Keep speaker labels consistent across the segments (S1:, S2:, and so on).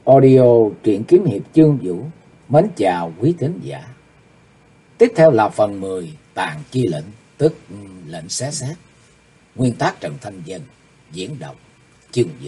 S1: Audio truyện kiếm hiệp Chương Vũ mến chào quý thính giả. Tiếp theo là phần 10 Tàn Chi Lệnh, tức lệnh xé xác. Nguyên tác Trần Thanh Vân, diễn đọc Chương Vũ.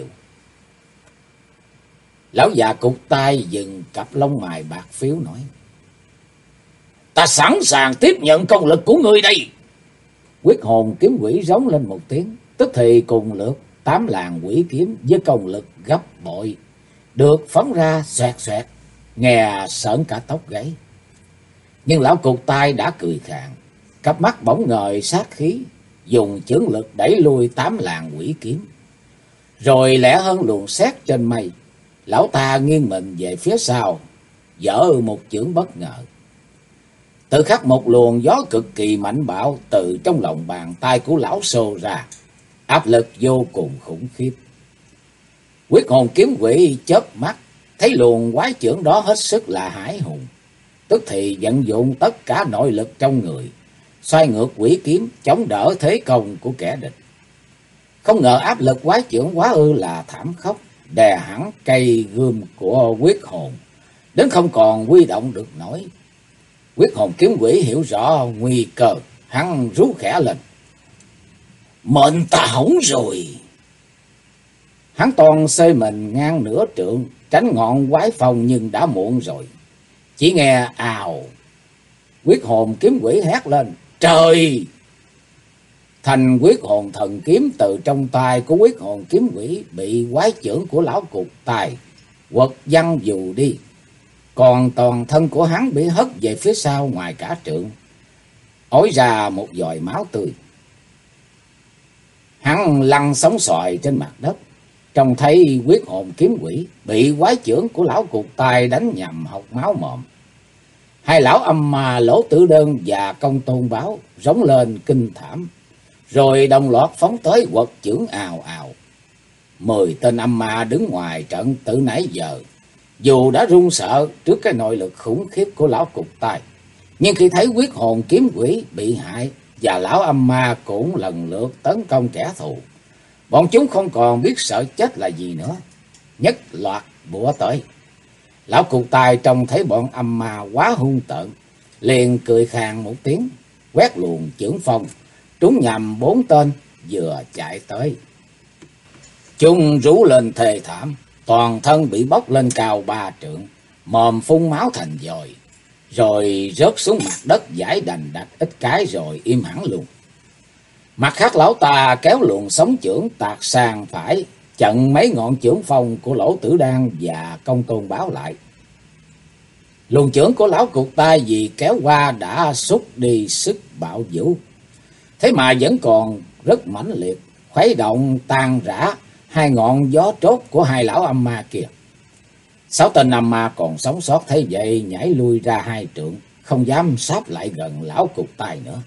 S1: Lão già cụt tay dừng cặp lông mày bạc phiếu nói: "Ta sẵn sàng tiếp nhận công lực của ngươi đây." Quyết hồn kiếm quỷ rống lên một tiếng, tức thì cùng lượt 8 làn quỷ kiếm với công lực gấp bội được phóng ra xoẹt xoẹt, nghe sởn cả tóc gáy. Nhưng lão cụt tay đã cười khàn, cặp mắt bỗng ngời sát khí, dùng chưởng lực đẩy lui 8 làn quỷ kiếm. Rồi lẻ hơn luồng sét trên mây, lão ta nghiêng mình về phía sau, giở một chưởng bất ngờ. Tự khắc một luồng gió cực kỳ mạnh bạo từ trong lòng bàn tay của lão xô ra, áp lực vô cùng khủng khiếp. Quyết hồn kiếm quỷ chớp mắt, thấy luồng quái chưởng đó hết sức là hãi hùng, tức thì vận dụng tất cả nội lực trong người, xoay ngược quỷ kiếm chống đỡ thế công của kẻ địch. Không ngờ áp lực quái chưởng quá ư là thảm khốc, đè hẳn cây gươm của quyết hồn đến không còn huy động được nổi. Quyết hồn kiếm quỷ hiểu rõ nguy cơ, hắn rú khẽ lên: "Mệnh ta hỏng rồi!" Hắn toàn xơi mình ngang nửa trượng, tránh ngọn quái phong, nhưng đã muộn rồi. Chỉ nghe ào, quyết hồn kiếm quỷ hét lên: "Trời!" Thành quyết hồn thần kiếm từ trong tay của quyết hồn kiếm quỷ bị quái chưởng của lão cụt tài quật văng dù đi, còn toàn thân của hắn bị hất về phía sau ngoài cả trượng, ói ra một giọt máu tươi. Hắn lăn sóng xoài trên mặt đất, trông thấy quyết hồn kiếm quỷ bị quái chưởng của lão cụt tài đánh nhằm hộc máu mồm. Hai lão âm ma Lỗ Tử Đơn và Công Tôn Báo rống lên kinh thảm, rồi đồng loạt phóng tới quật chưởng ào ào. 10 tên âm ma đứng ngoài trận từ nãy giờ, dù đã run sợ trước cái nội lực khủng khiếp của lão cụt tài, nhưng khi thấy quyết hồn kiếm quỷ bị hại và lão âm ma cũng lần lượt tấn công kẻ thù, bọn chúng không còn biết sợ chết là gì nữa, nhất loạt bủa tới. Lão cụt tài trông thấy bọn âm ma quá hung tợn, liền cười khàn một tiếng, quét luồng chưởng phong trúng nhằm 4 tên vừa chạy tới. Chúng rú lên thê thảm, toàn thân bị bốc lên cao 3 trượng, mồm phun máu thành dòi, rồi rớt xuống mặt đất giải đành đạch ít cái rồi im hẳn luôn. Mặt khác lão ta kéo luồng sóng chưởng tạt sang phải, chặn mấy ngọn chưởng phong của Lỗ Tử Đan và Công Tôn Báo lại. Luồng chưởng của lão cụt tay vì kéo qua đã xúc đi sức bạo vũ, thế mà vẫn còn rất mãnh liệt, khuấy động tan rã hai ngọn gió trốt của hai lão âm ma kia. 6 tên âm ma còn sống sót thấy vậy nhảy lui ra 2 trượng, không dám sáp lại gần lão cụt tay nữa.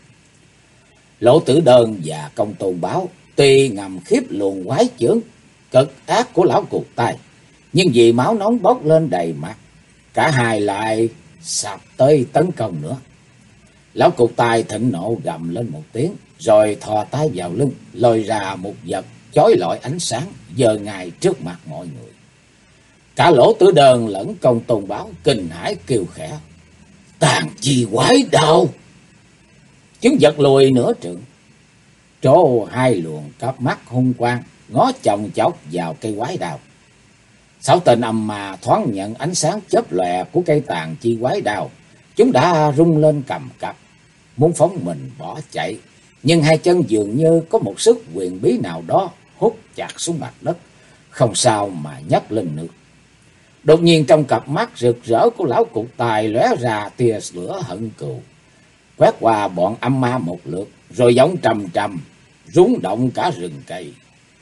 S1: Lỗ Tử Đơn và Công Tôn Báo tuy ngầm khiếp luồng quái chưởng cực ác của lão cụt tay, nhưng vì máu nóng bốc lên đầy mặt, cả hai lại sạp tới tấn công nữa. Lão cụt tay thịnh nộ gầm lên một tiếng, rồi thò tay vào lưng lôi ra một vật chói lọi ánh sáng, giơ ngay trước mặt mọi người. Cả Lỗ Tử Đơn lẫn Công Tôn Báo kinh hãi kêu khẽ: "Tàn chi quái đao!" Chúng giật lùi nửa trượng, trổ 2 luồng cặp mắt hung quang ngó chòng chọc vào cây quái đao. 6 tên âm ma thoáng nhận ánh sáng chớp lòe của cây tàn chi quái đao, chúng đã rung lên cầm cập, muốn phóng mình bỏ chạy, nhưng hai chân dường như có một sức huyền bí nào đó hút chặt xuống mặt đất, không sao mà nhấc lên được. Đột nhiên trong cặp mắt rực rỡ của lão cụt tài lóe ra tia lửa hận cừu, quét qua bọn âm ma một lượt, rồi giọng trầm trầm rung động cả rừng cây: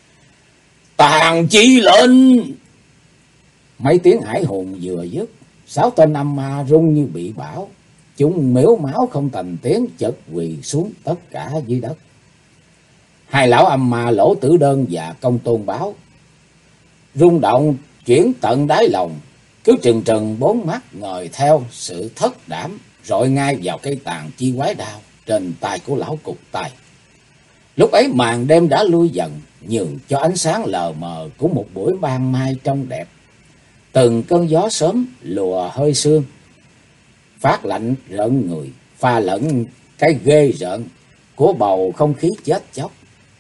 S1: "Tàn chi lệnh!" Mấy tiếng hải hùng vừa dứt, 6 tên âm ma rung như bị bão, chúng mếu máu không thành tiếng, chợt quỳ xuống tất cả dưới đất. Hai lão âm ma Lỗ Tử Đơn và Công Tôn Báo rung động chuyển tận đáy lòng, cứ trừng trừng 4 mắt ngồi theo sự thất đảm, rọi ngay vào cây tàn chi quái đao trên tay của lão cụt tay. Lúc ấy màn đêm đã lui dần, nhường cho ánh sáng lờ mờ của một buổi ban mai trong đẹp. Từng cơn gió sớm lùa hơi sương, phát lạnh rợn người, pha lẫn cái ghê rợn của bầu không khí chết chóc,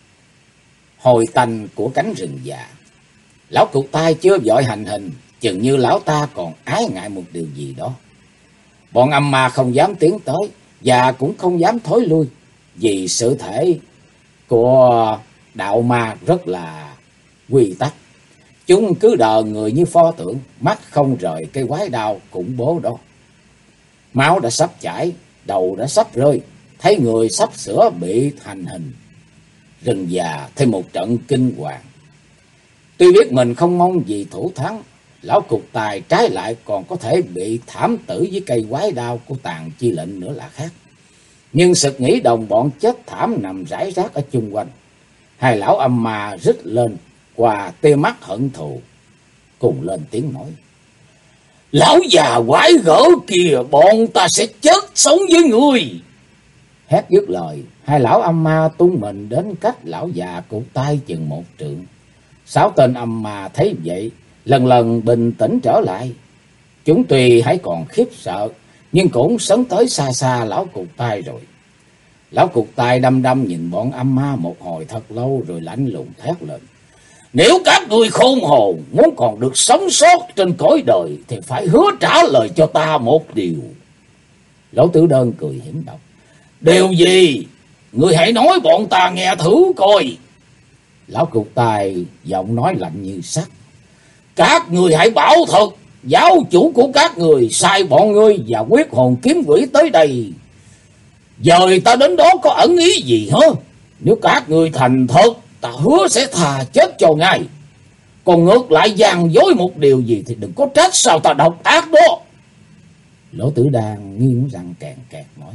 S1: hồi tanh của cánh rừng già. Lão cụt tay chưa vội hành hình, chừng như lão ta còn ái ngại một điều gì đó. Bọn âm ma không dám tiến tới và cũng không dám thối lui, vì sự thể của đạo ma rất là quy tắc. Chúng cứ đờ người như pho tượng, mắt không rời cây quái đao khủng bố đó. Máu đã sắp chảy, đầu đã sắp rơi, thấy người sắp sửa bị hành hình. Rừng già thêm một trận kinh hoàng. Tuy biết mình không mong gì thủ thắng, lão cụt tài trái lại còn có thể bị thảm tử với cây quái đao của Tàn Chi Lệnh nữa là khác. Nhưng sực nghĩ đồng bọn chết thảm nằm rải rác ở chung quanh. Hai lão âm ma rít lên qua tia mắt hận thù, cùng lên tiếng nói: "Lão già quái gở kìa, bọn ta sẽ chết sống với ngươi!" Hét dứt lời, hai lão âm ma tung mình đến cách lão già cụt tay chừng 1 trượng. 6 tên âm ma thấy vậy, lần lần bình tĩnh trở lại. Chúng tuy hãy còn khiếp sợ, nhưng cũng sấn tới xa xa lão cụt tay rồi. Lão cụt tay đăm đăm nhìn bọn âm ma một hồi thật lâu rồi lạnh lùng thét lên: "Nếu các ngươi khôn hồn muốn còn được sống sót trên cõi đời thì phải hứa trả lời cho ta một điều." Lão Tử Đơn cười hiểm độc: "Điều gì? Ngươi hãy nói bọn ta nghe thử coi." Lão cụt tài giọng nói lạnh như sắt: "Các ngươi hãy bảo thật, giáo chủ của các người sai bọn ngươi và Quyết Hồn Kiếm Quỷ tới đây, dời ta đến đó có ẩn ý gì hả? Nếu các ngươi thành thật, ta hứa sẽ thà chết cho ngay. Còn ngược lại gian dối một điều gì thì đừng có trách sao ta độc ác đó." Lỗ Tử Đan nghiến răng kèn kẹt nói: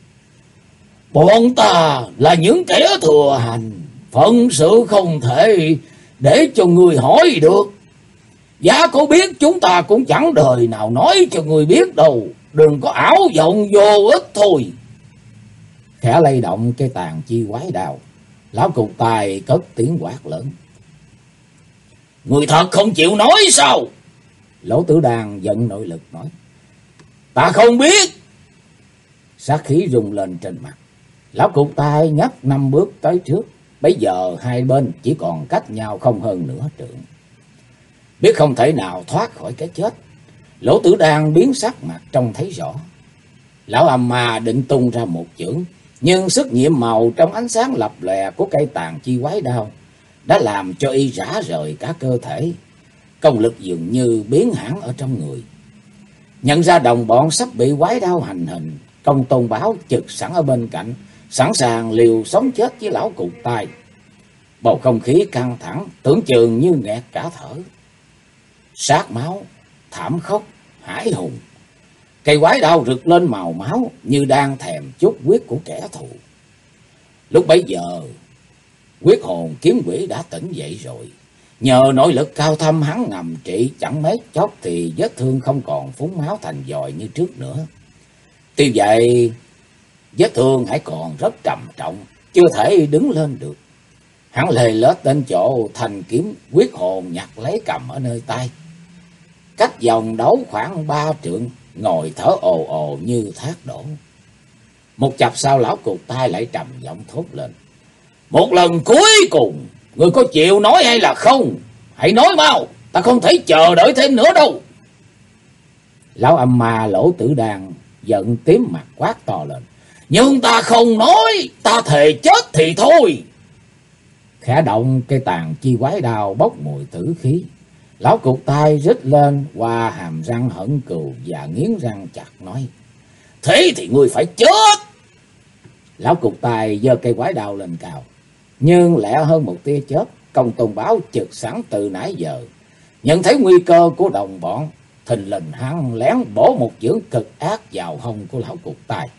S1: "Bọn ta là những kẻ thừa hành, phận sự không thể để cho người hỏi được. Giá có biết chúng ta cũng chẳng đời nào nói cho người biết đâu. Đừng có ảo vọng vô ích thôi." Khẽ lay động cây tàn chi quái đao, lão cụt tài cất tiếng quát lớn: "Người thật không chịu nói sao?" Lỗ Tử Đan giận nội lực nói: "Ta không biết." Sát khí rung lên trên mặt, lão cụt tài nhấc 5 bước tới trước. Bây giờ hai bên chỉ còn cách nhau không hơn nửa trượng. Biết không thể nào thoát khỏi cái chết, Lỗ Tử Đan biến sắc mặt trông thấy rõ. Lão âm ma định tung ra một chưởng, nhưng sức nhiệm màu trong ánh sáng lập lòe của cây tàn chi quái đao đã làm cho y rã rời cả cơ thể. Công lực dường như biến hẳn ở trong người. Nhận ra đồng bọn sắp bị quái đao hành hình, Công Tôn Bảo chực sẵn ở bên cạnh, sẵn sàng liều sống chết với lão cụt tay. Bầu không khí căng thẳng, tưởng chừng như nghẹt cả thở. Sát máu, thảm khốc, hải hùng. Cây quái đao rực lên màu máu như đang thèm chút huyết của kẻ thù. Lúc bấy giờ, Quyết Hồn Kiếm Quỷ đã tỉnh dậy rồi. Nhờ nội lực cao thâm hắn ngầm trị, chẳng mấy chốc thì vết thương không còn phúng máu thành vòi như trước nữa. Tuy vậy, vết thương hãy còn rất trầm trọng, chưa thể đứng lên được. Hắn lê lết đến chỗ thanh kiếm Quyết Hồn nhặt lấy cầm ở nơi tay. Cách vòng đấu khoảng 3 trượng, ngồi thở ồ ồ như thác đổ. Một chập sau, lão cụt tay lại trầm giọng thốt lên: "Một lần cuối cùng, người có chịu nói hay là không? Hãy nói mau, ta không thể chờ đợi thêm nữa đâu." Lão âm ma Lỗ Tử Đan giận tím mặt quát to lên: "Nhưng ta không nói, ta thề chết thì thôi." Khẽ động cây tàn chi quái đao bốc mùi tử khí. Lão cụt tay rít lên qua hàm răng hận cừu và nghiến răng chặt nói: "Thế thì ngươi phải chết." Lão cụt tay giơ cây quái đao lên cao, nhưng lẹ hơn một tia chớp, Công Tôn Bảo chực sẵn từ nãy giờ. Nhận thấy nguy cơ của đồng bọn, thình lình hắn lén bổ một chưởng cực ác vào hông của lão cụt tay.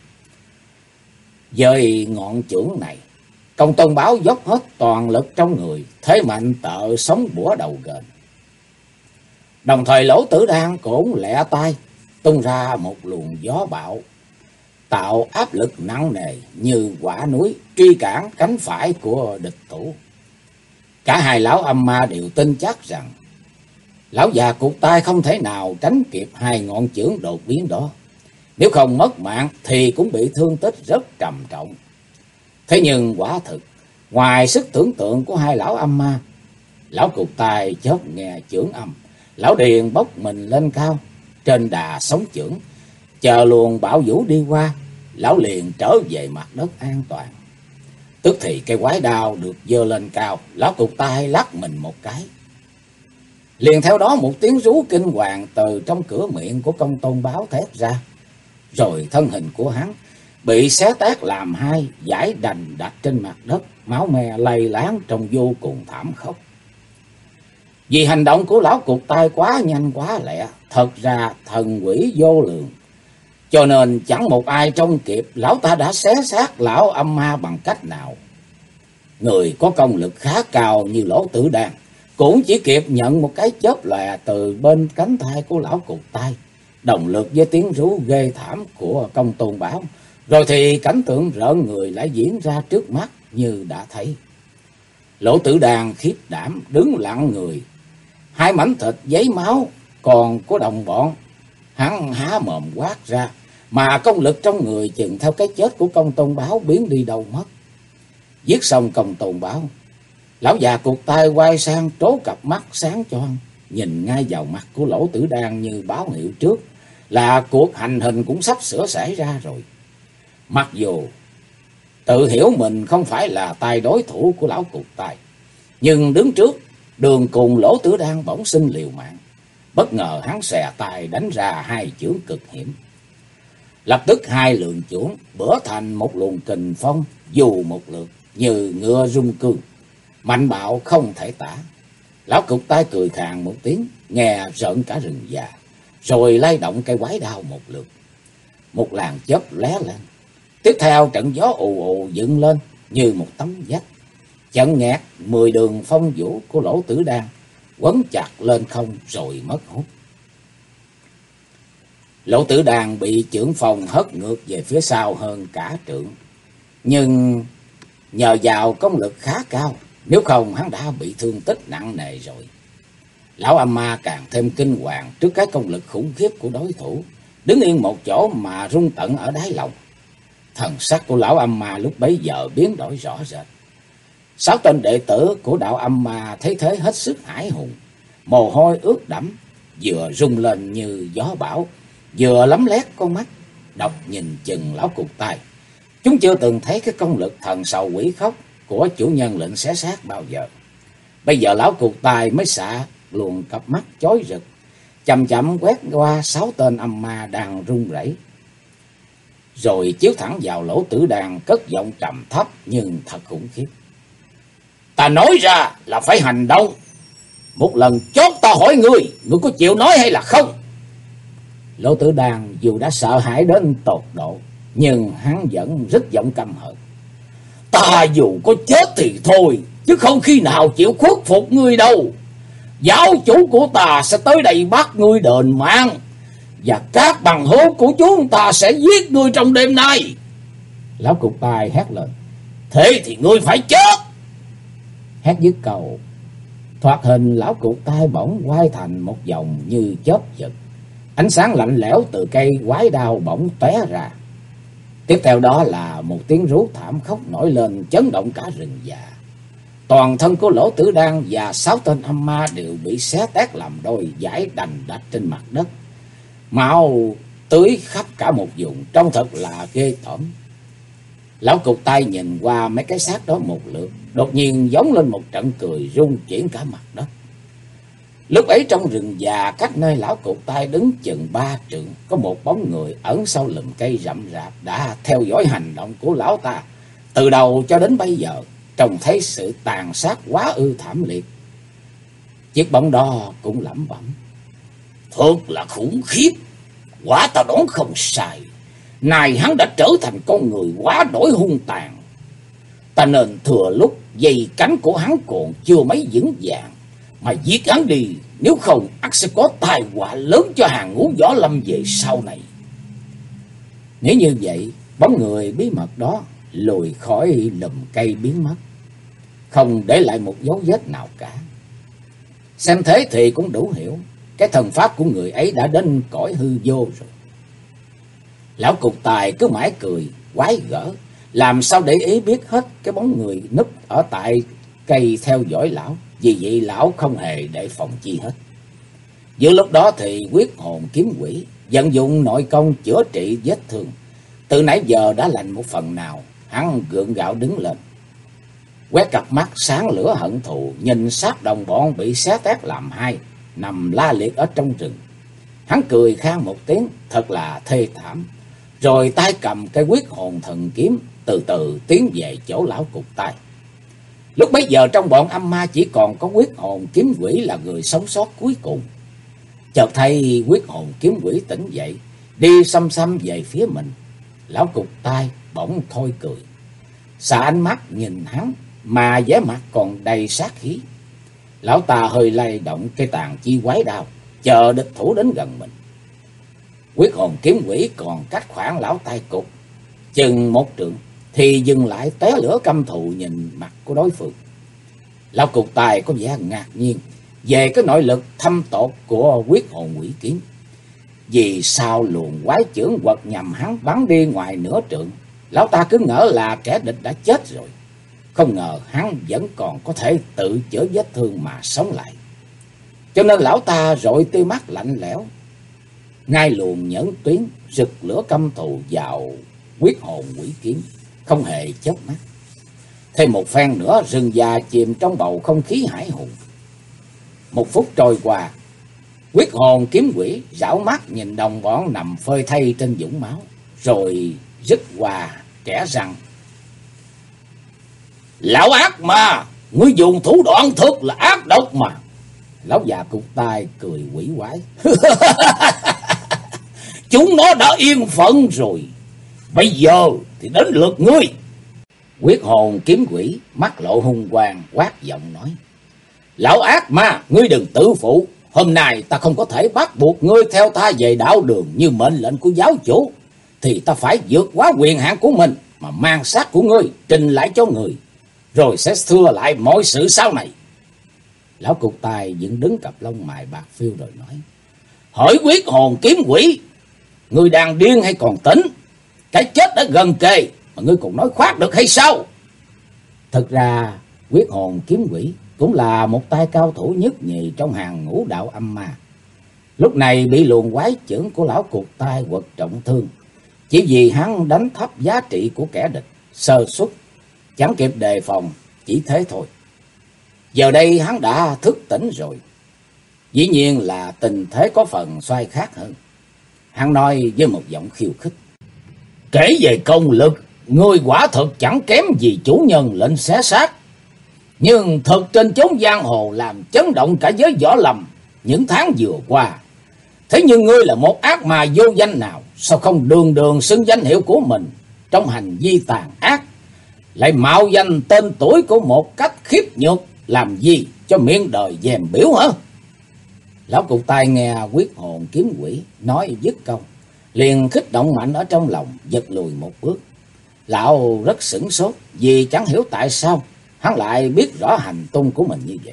S1: Dời ngọn chưởng này, Công Tôn Bảo dốc hết toàn lực trong người, thế mạnh tợ sống bủa đầu gền. Đồng thời Lỗ Tử Đan cũng lẹ tay tung ra một luồng gió bạo, tạo áp lực nặng nề như quả núi truy cản cánh phải của địch thủ. Cả hai lão âm ma đều tin chắc rằng Lão già cụt tay không thể nào tránh kịp hai ngọn chưởng đột biến đó. Nếu không mất mạng thì cũng bị thương tích rất trầm trọng. Thế nhưng quả thực, ngoài sức tưởng tượng của hai lão âm ma, lão cụt tay chớp nghe chưởng âm, lão điền bốc mình lên cao, trên đà sóng chưởng, chờ luồng bão vũ đi qua, lão liền trở về mặt đất an toàn. Tức thì cây quái đao được giơ lên cao, lão cụt tay lắc mình một cái. Liền theo đó một tiếng rú kinh hoàng từ trong cửa miệng của Công Tôn Báo thét ra, rồi thân hình của hắn bị xé toác làm hai, giãi đành đạch trên mặt đất, máu me lầy láng trông vô cùng thảm khốc. Vì hành động của lão cụt tay quá nhanh quá lẹ, thật ra thần quỷ vô lượng, cho nên chẳng một ai trông kịp lão ta đã xé xác lão âm ma bằng cách nào. Người có công lực khá cao như Lỗ Tử Đan cũng chỉ kịp nhận một cái chớp lòe từ bên cánh tay của lão cụt tay, đồng lực với tiếng rú ghê thảm của Công Tôn Bảo, rồi thì cảnh tượng rợn người lại diễn ra trước mắt như đã thấy. Lỗ Tử Đan khiếp đảm đứng lặng người, hai mảnh thịt giấy máu còn của đồng bọn, hắn há mồm quát ra, mà công lực trong người chừng theo cái chết của Công Tôn Bảo biến đi đâu mất. Giết xong Công Tôn Bảo, lão già cụt tay quay sang trố cặp mắt sáng choang, nhìn ngay vào mặt của Lỗ Tử Đan như báo hiệu trước là cuộc hành hình cũng sắp sửa xảy ra rồi. Mặc dù tự hiểu mình không phải là tay đối thủ của lão cụt tay, nhưng đứng trước đường cùng Lỗ Tử Đan bỗng xin liều mạng. Bất ngờ hắn xòe tay đánh ra hai chưởng cực hiểm. Lập tức hai lượng chưởng bữa thành một luồng kình phong dù một lượt như ngựa rung cương, mạnh bạo không thể tả. Lão cụt tay cười khàn một tiếng, nghe rợn cả rừng già, rồi lay động cây quái đao một lượt. Một làn chớp lóe lên, tiếp theo trận gió ù ù dựng lên như một tấm vách, chặn nghẹt 10 đường phong vũ của Lỗ Tử Đan, quấn chặt lên không rồi mất hút. Lỗ Tử Đan bị chưởng phong hất ngược về phía sau hơn cả trượng, nhưng nhờ vào công lực khá cao, nếu không hắn đã bị thương tích nặng nề rồi. Lão âm ma càng thêm kinh hoàng trước cái công lực khủng khiếp của đối thủ, đứng yên một chỗ mà rung tận ở đáy lòng. Thần sắc của lão âm ma lúc bấy giờ biến đổi rõ rệt. 6 tên đệ tử của đạo âm ma thấy thế hết sức hãi hùng, mồ hôi ướt đẫm, vừa rung lên như gió bão, vừa lấm lét con mắt độc nhìn chừng lão cụt tay. Chúng chưa từng thấy cái công lực thần sầu quỷ khóc của chủ nhân lệnh xé xác bao giờ. Bây giờ lão cụt tay mới xạ luồng cặp mắt chói rực, chậm chậm quét qua 6 tên âm ma đang run rẩy, rồi chiếu thẳng vào Lỗ Tử Đan, cất giọng trầm thấp nhưng thật khủng khiếp. Ta nói ra là phải hành động. Một lần chót ta hỏi ngươi, ngươi có chịu nói hay là không? Lỗ Tử Đan dù đã sợ hãi đến tột độ, nhưng hắn vẫn rất giọng căm hận. Ta dù có chết thì thôi, chứ không khi nào chịu khuất phục ngươi đâu. Giáo chủ của ta sẽ tới đây bắt ngươi đền mạng, và các bằng hữu của chúng ta sẽ giết ngươi trong đêm nay. Lão cụt tay hét lên. Thế thì ngươi phải chết. Hét dứt câu, thoạt hình lão cụt tay bỗng quay thành một vòng như chớp giật, ánh sáng lạnh lẽo từ cây quái đao bỗng tóe ra. Tiếp theo đó là một tiếng rú thảm khốc nổi lên, chấn động cả rừng già. Toàn thân của Lỗ Tử Đan và 6 tên âm ma đều bị xé toác làm đôi, giãi đành đạch trên mặt đất, máu tưới khắp cả một vùng, trông thật là ghê tởm. Lão cụt tay nhìn qua mấy cái xác đó một lượt, đột nhiên giống lên một trận cười rung chuyển cả mặt đất. Lúc ấy trong rừng già cách nơi lão cụt tay đứng chừng 3 trượng, có một bóng người ẩn sau lùm cây rậm rạp đã theo dõi hành động của lão ta từ đầu cho đến bây giờ, trông thấy sự tàn sát quá ư thảm liệt. Chiếc bóng đó cũng lẩm bẩm. Thật là khủng khiếp, quả ta đoán không sai. Này hắn đã trở thành con người quá đổi hung tàn. Ta nên thừa lúc dây cánh của hắn còn chưa mấy vững vàng mà giết hắn đi, nếu không ắt sẽ có tai họa lớn cho hàng ngũ võ lâm về sau này. Nếu như vậy, bóng người bí mật đó lùi khỏi lùm cây biến mất, không để lại một dấu vết nào cả. Xem thế thì cũng đủ hiểu, cái thần pháp của người ấy đã đến cõi hư vô rồi. Lão cục tài cứ mãi cười, quái gở, làm sao để ý biết hết cái bóng người núp ở tại cây theo dõi lão, vì vậy lão không hề để phòng chi hết. Giữa lúc đó thì quyết hồn kiếm quỷ vận dụng nội công chữa trị vết thương, từ nãy giờ đã lành một phần nào. Hắn gượng gạo đứng lên, quét cặp mắt sáng lửa hận thù, nhìn sát đồng bọn bị xé tét làm hai, nằm la liệt ở trong rừng. Hắn cười khan một tiếng thật là thê thảm, rồi tay cầm cái quyết hồn thần kiếm từ từ tiến về chỗ lão cục tài. Lúc bấy giờ trong bọn âm ma chỉ còn có quyết hồn kiếm quỷ là người sống sót cuối cùng. Chợt thấy quyết hồn kiếm quỷ tỉnh dậy, đi xăm xăm về phía mình. Lão cục tai bỗng thôi cười, xả ánh mắt nhìn hắn mà vẻ mặt còn đầy sát khí. Lão ta hơi lay động cây tàn chi quái đao, chờ địch thủ đến gần mình. Quyết hồn kiếm quỷ còn cách khoảng lão tai cục chừng một trượng thì dừng lại, té lửa căm thù nhìn mặt của đối phương. Lão cục tài có vẻ ngạc nhiên về cái nội lực thâm tột của quyết hồn quỷ kiếm. Vì sao luồng quái chưởng quật nhằm hắn bắn đi ngoài nửa trượng, lão ta cứ ngỡ là kẻ địch đã chết rồi. Không ngờ hắn vẫn còn có thể tự chữa vết thương mà sống lại. Cho nên lão ta rọi tia mắt lạnh lẽo, ngay luồng nhẫn tuyến rực lửa căm thù vào quyết hồn quỷ kiếm, không hề chớp mắt. Thêm một phen nữa, rừng già chìm trong bầu không khí hải hùng. Một phút trôi qua, quyết hồn kiếm quỷ rảo mắt nhìn đồng bọn nằm phơi thây trên vũng máu, rồi rít qua kẻ rằng: "Lão ác mà, ngươi dùng thủ đoạn thật là ác độc mà." Lão già cục tai cười quỷ quái: "Chúng nó đã yên phận rồi, bây giờ thì đến lượt ngươi." Quyết hồn kiếm quỷ mắt lộ hung quang, quát giọng nói: "Lão ác ma, ngươi đừng tự phụ. Hôm nay ta không có thể bắt buộc ngươi theo ta về đạo đường như mệnh lệnh của giáo chủ, thì ta phải vượt quá quyền hạn của mình mà mang xác của ngươi trình lại cho người, rồi sẽ xưa lại mọi sự sau này." Lão cục tài dựng đứng cặp lông mày bạc phiêu rồi nói: "Hỡi quyết hồn kiếm quỷ, ngươi đang điên hay còn tỉnh? Cái chết đã gần kề mà ngươi còn nói khoác được hay sao?" Thật ra quyết hồn kiếm quỷ cũng là một tay cao thủ nhất nhì trong hàng ngũ đạo âm ma. Lúc này bị luồng quái chưởng của lão cục tai quật trọng thương, chỉ vì hắn đánh thấp giá trị của kẻ địch, sơ suất chẳng kịp đề phòng, chỉ thế thôi. Giờ đây hắn đã thức tỉnh rồi, dĩ nhiên là tình thế có phần xoay khác hơn. Hắn nói với một giọng khiêu khích: "Kể về công lực, ngươi quả thật chẳng kém gì chủ nhân lệnh xé xác. Nhưng thật trên chốn giang hồ làm chấn động cả giới võ lâm những tháng vừa qua. Thế nhưng ngươi là một ác ma vô danh nào, sao không đường đường xưng danh hiệu của mình trong hành vi tàn ác, lại mạo danh tên tuổi của một cách khiếp nhược, làm gì cho miệng đời dèm biểu hả?" Lão cục tai nghe quyết hồn kiếm quỷ nói dứt câu, liền kích động mạnh ở trong lòng, giật lùi một bước. Lão rất sửng sốt, vì chẳng hiểu tại sao hắn lại biết rõ hành tung của mình như vậy.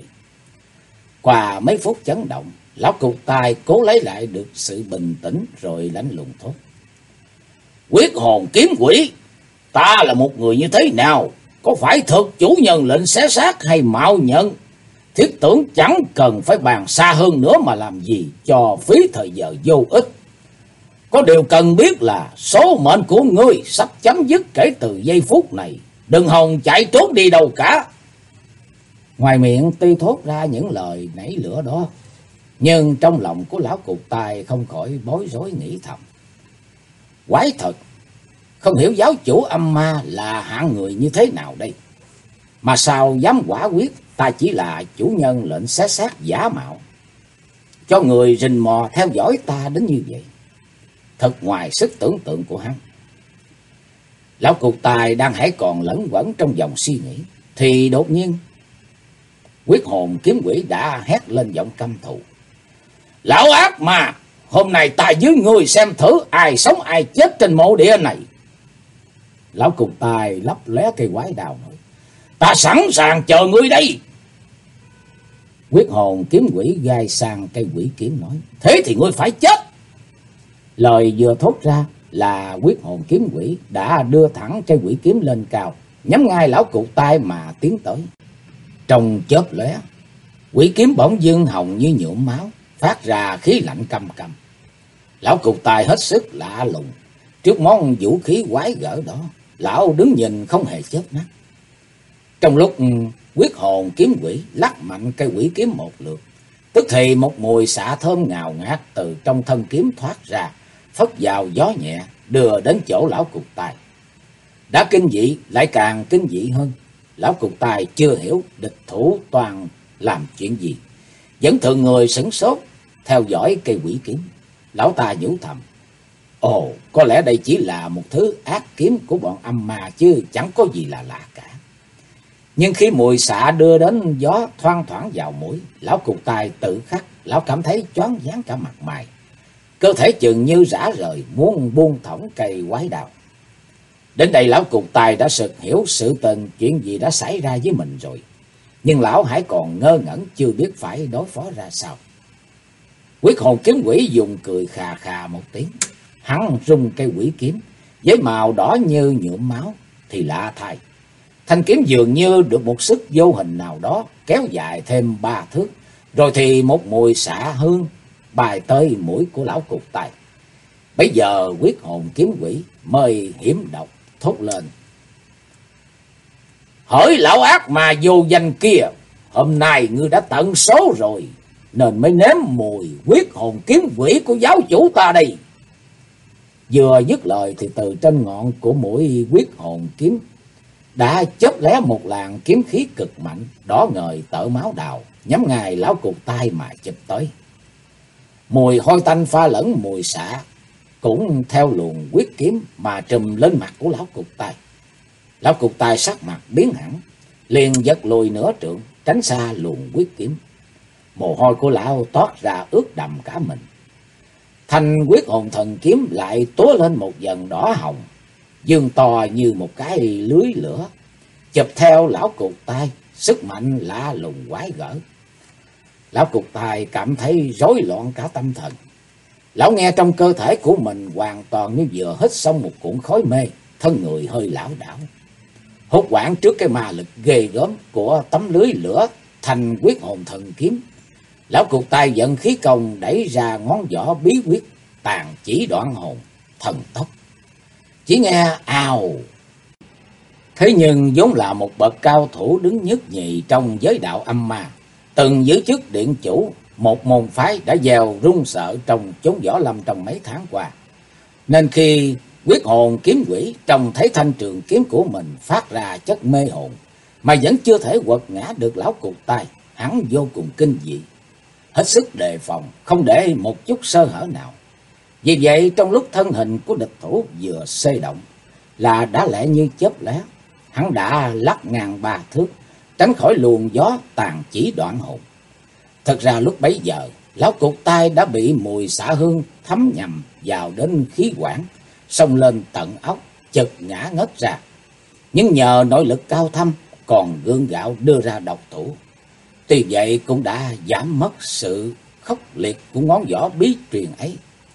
S1: Qua mấy phút chấn động, lão cục tai cố lấy lại được sự bình tĩnh, rồi lạnh lùng thốt: "Quyết hồn kiếm quỷ, ta là một người như thế nào? Có phải thật chủ nhân lệnh xé xác hay mạo nhận? Thiết tưởng chẳng cần phải bàn xa hơn nữa mà làm gì cho phí thời giờ vô ích. Có điều cần biết là số mệnh của ngươi sắp chấm dứt kể từ giây phút này. Đừng hòng chạy trốn đi đâu cả." Ngoài miệng tuy thốt ra những lời nảy lửa đó, nhưng trong lòng của lão cục tài không khỏi bối rối nghĩ thầm: quái thật, không hiểu giáo chủ âm ma là hạng người như thế nào đây, mà sao dám quả quyết ta chỉ là chủ nhân lệnh xé xác giả mạo, cho người rình mò theo dõi ta đến như vậy. Thật ngoài sức tưởng tượng của hắn. Lão cục tài đang hãy còn lẫn quẩn trong dòng suy nghĩ, thì đột nhiên quyết hồn kiếm quỷ đã hét lên giọng căm thù: "Lão ác mà, hôm nay ta với ngươi xem thử ai sống ai chết trên mộ địa này." Lão cục tài lấp lé cây quái đào nói: "Ta sẵn sàng chờ ngươi đây." Quyết hồn kiếm quỷ gai sang cây quỷ kiếm nói: Thế thì ngươi phải chết. Lời vừa thốt ra là quyết hồn kiếm quỷ đã đưa thẳng cây quỷ kiếm lên cao, nhắm ngay lão cụt tay mà tiến tới. Trong chớp lóe, quỷ kiếm bỗng dưng hồng như nhuộm máu, phát ra khí lạnh căm căm. Lão cụt tay hết sức lạ lùng trước món vũ khí quái gở đó, lão đứng nhìn không hề chớp mắt. Trong lúc quyết hồn kiếm quỷ lắc mạnh cây quỷ kiếm một lượt, tức thì một mùi xạ thơm ngào ngạt từ trong thân kiếm thoát ra, phất vào gió nhẹ, đưa đến chỗ lão cụt tay. Đã kinh dị lại càng kinh dị hơn. Lão cụt tay chưa hiểu địch thủ toàn làm chuyện gì, vẫn thường người sửng sốt theo dõi cây quỷ kiếm. Lão ta nhủ thầm: Ồ, có lẽ đây chỉ là một thứ ác kiếm của bọn âm ma chứ chẳng có gì là lạ cả. Nhưng khi mùi xạ đưa đến gió thoang thoảng vào mũi, lão cụt tay tự khắc lão cảm thấy choáng váng cả mặt mày, cơ thể chừng như rã rời, muốn buông thõng cây quái đao. Đến đây lão cụt tay đã sực hiểu sự tình chuyện gì đã xảy ra với mình rồi, nhưng lão hãy còn ngơ ngẩn chưa biết phải đối phó ra sao. Quyết hồn kiếm quỷ dùng cười khà khà một tiếng, hắn rung cây quỷ kiếm với màu đỏ như nhuộm máu. Thì lạ thay, thanh kiếm dường như được một sức vô hình nào đó kéo dài thêm 3 thước, rồi thì một mùi xạ hương bài tới mũi của lão cụt tay. Bây giờ quyết hồn kiếm quỷ mới hiểm độc thốt lên: Hỡi lão ác mà vô danh kia, hôm nay ngươi đã tận số rồi, nên mới nếm mùi quyết hồn kiếm quỷ của giáo chủ ta đây. Vừa dứt lời thì từ trên ngọn của mũi quyết hồn kiếm đã chớp lóe một làn kiếm khí cực mạnh, đỏ ngời tợ máu đào, nhắm ngay lão cụt tay mà chụp tới. Mùi hôi tanh pha lẫn mùi xạ cũng theo luồng quyết kiếm mà trùm lên mặt của lão cụt tay. Lão cụt tay sắc mặt biến hẳn, liền giật lùi nửa trượng tránh xa luồng quyết kiếm. Mồ hôi của lão toát ra ướt đầm cả mình. Thanh quyết hồn thần kiếm lại túa lên một dần đỏ hồng, dương to như một cái lưới lửa, chụp theo lão cụt tay, sức mạnh lạ lùng quái gở. Lão cụt tay cảm thấy rối loạn cả tâm thần. Lão nghe trong cơ thể của mình hoàn toàn như vừa hít xong một cuộn khói mê, thân người hơi lảo đảo. Hốt hoảng trước cái ma lực ghê gớm của tấm lưới lửa thanh quyết hồn thần kiếm, lão cụt tay vận khí công đẩy ra ngón võ bí quyết tàn chỉ đoạn hồn thần tốc. Chỉ nghe ào. Thế nhưng vốn là một bậc cao thủ đứng nhất nhì trong giới đạo âm ma, từng giữ chức điện chủ một môn phái đã gieo run sợ trong chốn võ lâm trong mấy tháng qua, nên khi quyết hồn kiếm quỷ trông thấy thanh trường kiếm của mình phát ra chất mê hồn mà vẫn chưa thể quật ngã được lão cụt tay, hắn vô cùng kinh dị, hết sức đề phòng, không để một chút sơ hở nào. Vì vậy trong lúc thân hình của địch thủ vừa xê động là đã lẹ như chớp lóe, hắn đã lắc ngang 3 thước tránh khỏi luồng gió tàn chỉ đoạn hồn. Thật ra lúc bấy giờ lão cụt tay đã bị mùi xạ hương thấm nhầm vào đến khí quản, xông lên tận óc, chật ngã ngất ra. Nhưng nhờ nội lực cao thâm còn gượng gạo đưa ra độc thủ, tuy vậy cũng đã giảm mất sự khốc liệt của ngón võ bí truyền ấy.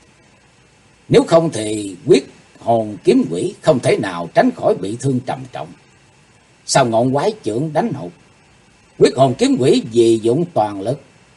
S1: Nếu không thì quyết hồn kiếm quỷ không thể nào tránh khỏi bị thương trầm trọng. Sau ngọn quái chưởng đánh hụt, quyết hồn kiếm quỷ vì dụng toàn lực,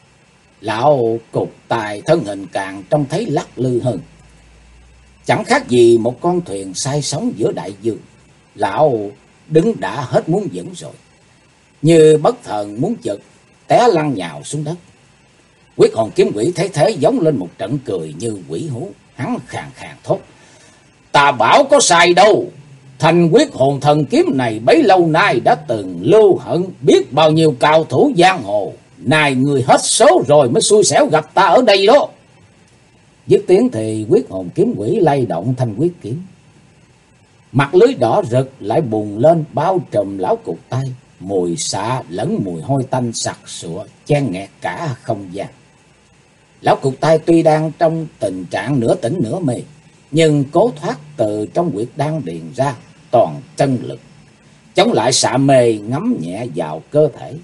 S1: lão cụt tay thân hình càng trông thấy lắc lư hơn, chẳng khác gì một con thuyền say sóng giữa đại dương. Lão đứng đã hết muốn vững rồi, như bất thần muốn chực té lăn nhào xuống đất. Quyết hồn kiếm quỷ thấy thế giống lên một trận cười như quỷ hú, hắn khàn khàn thốt: Ta bảo có sai đâu, thanh quyết hồn thần kiếm này bấy lâu nay đã từng lưu hận biết bao nhiêu cao thủ giang hồ, nay người hết số rồi mới xui xẻo gặp ta ở đây đó. Dứt tiếng thì quyết hồn kiếm quỷ lay động thanh quyết kiếm, mặt lưới đỏ rực lại bùng lên bao trùm lão cụt tay, mùi xạ lẫn mùi hôi tanh sặc sụa chen nghẹt cả không gian. Lão cụt tay tuy đang trong tình trạng nửa tỉnh nửa mê, nhưng cố thoát từ trong huyệt đan điền ra toàn chân lực, chống lại xạ mê ngấm nhẹ vào cơ thể.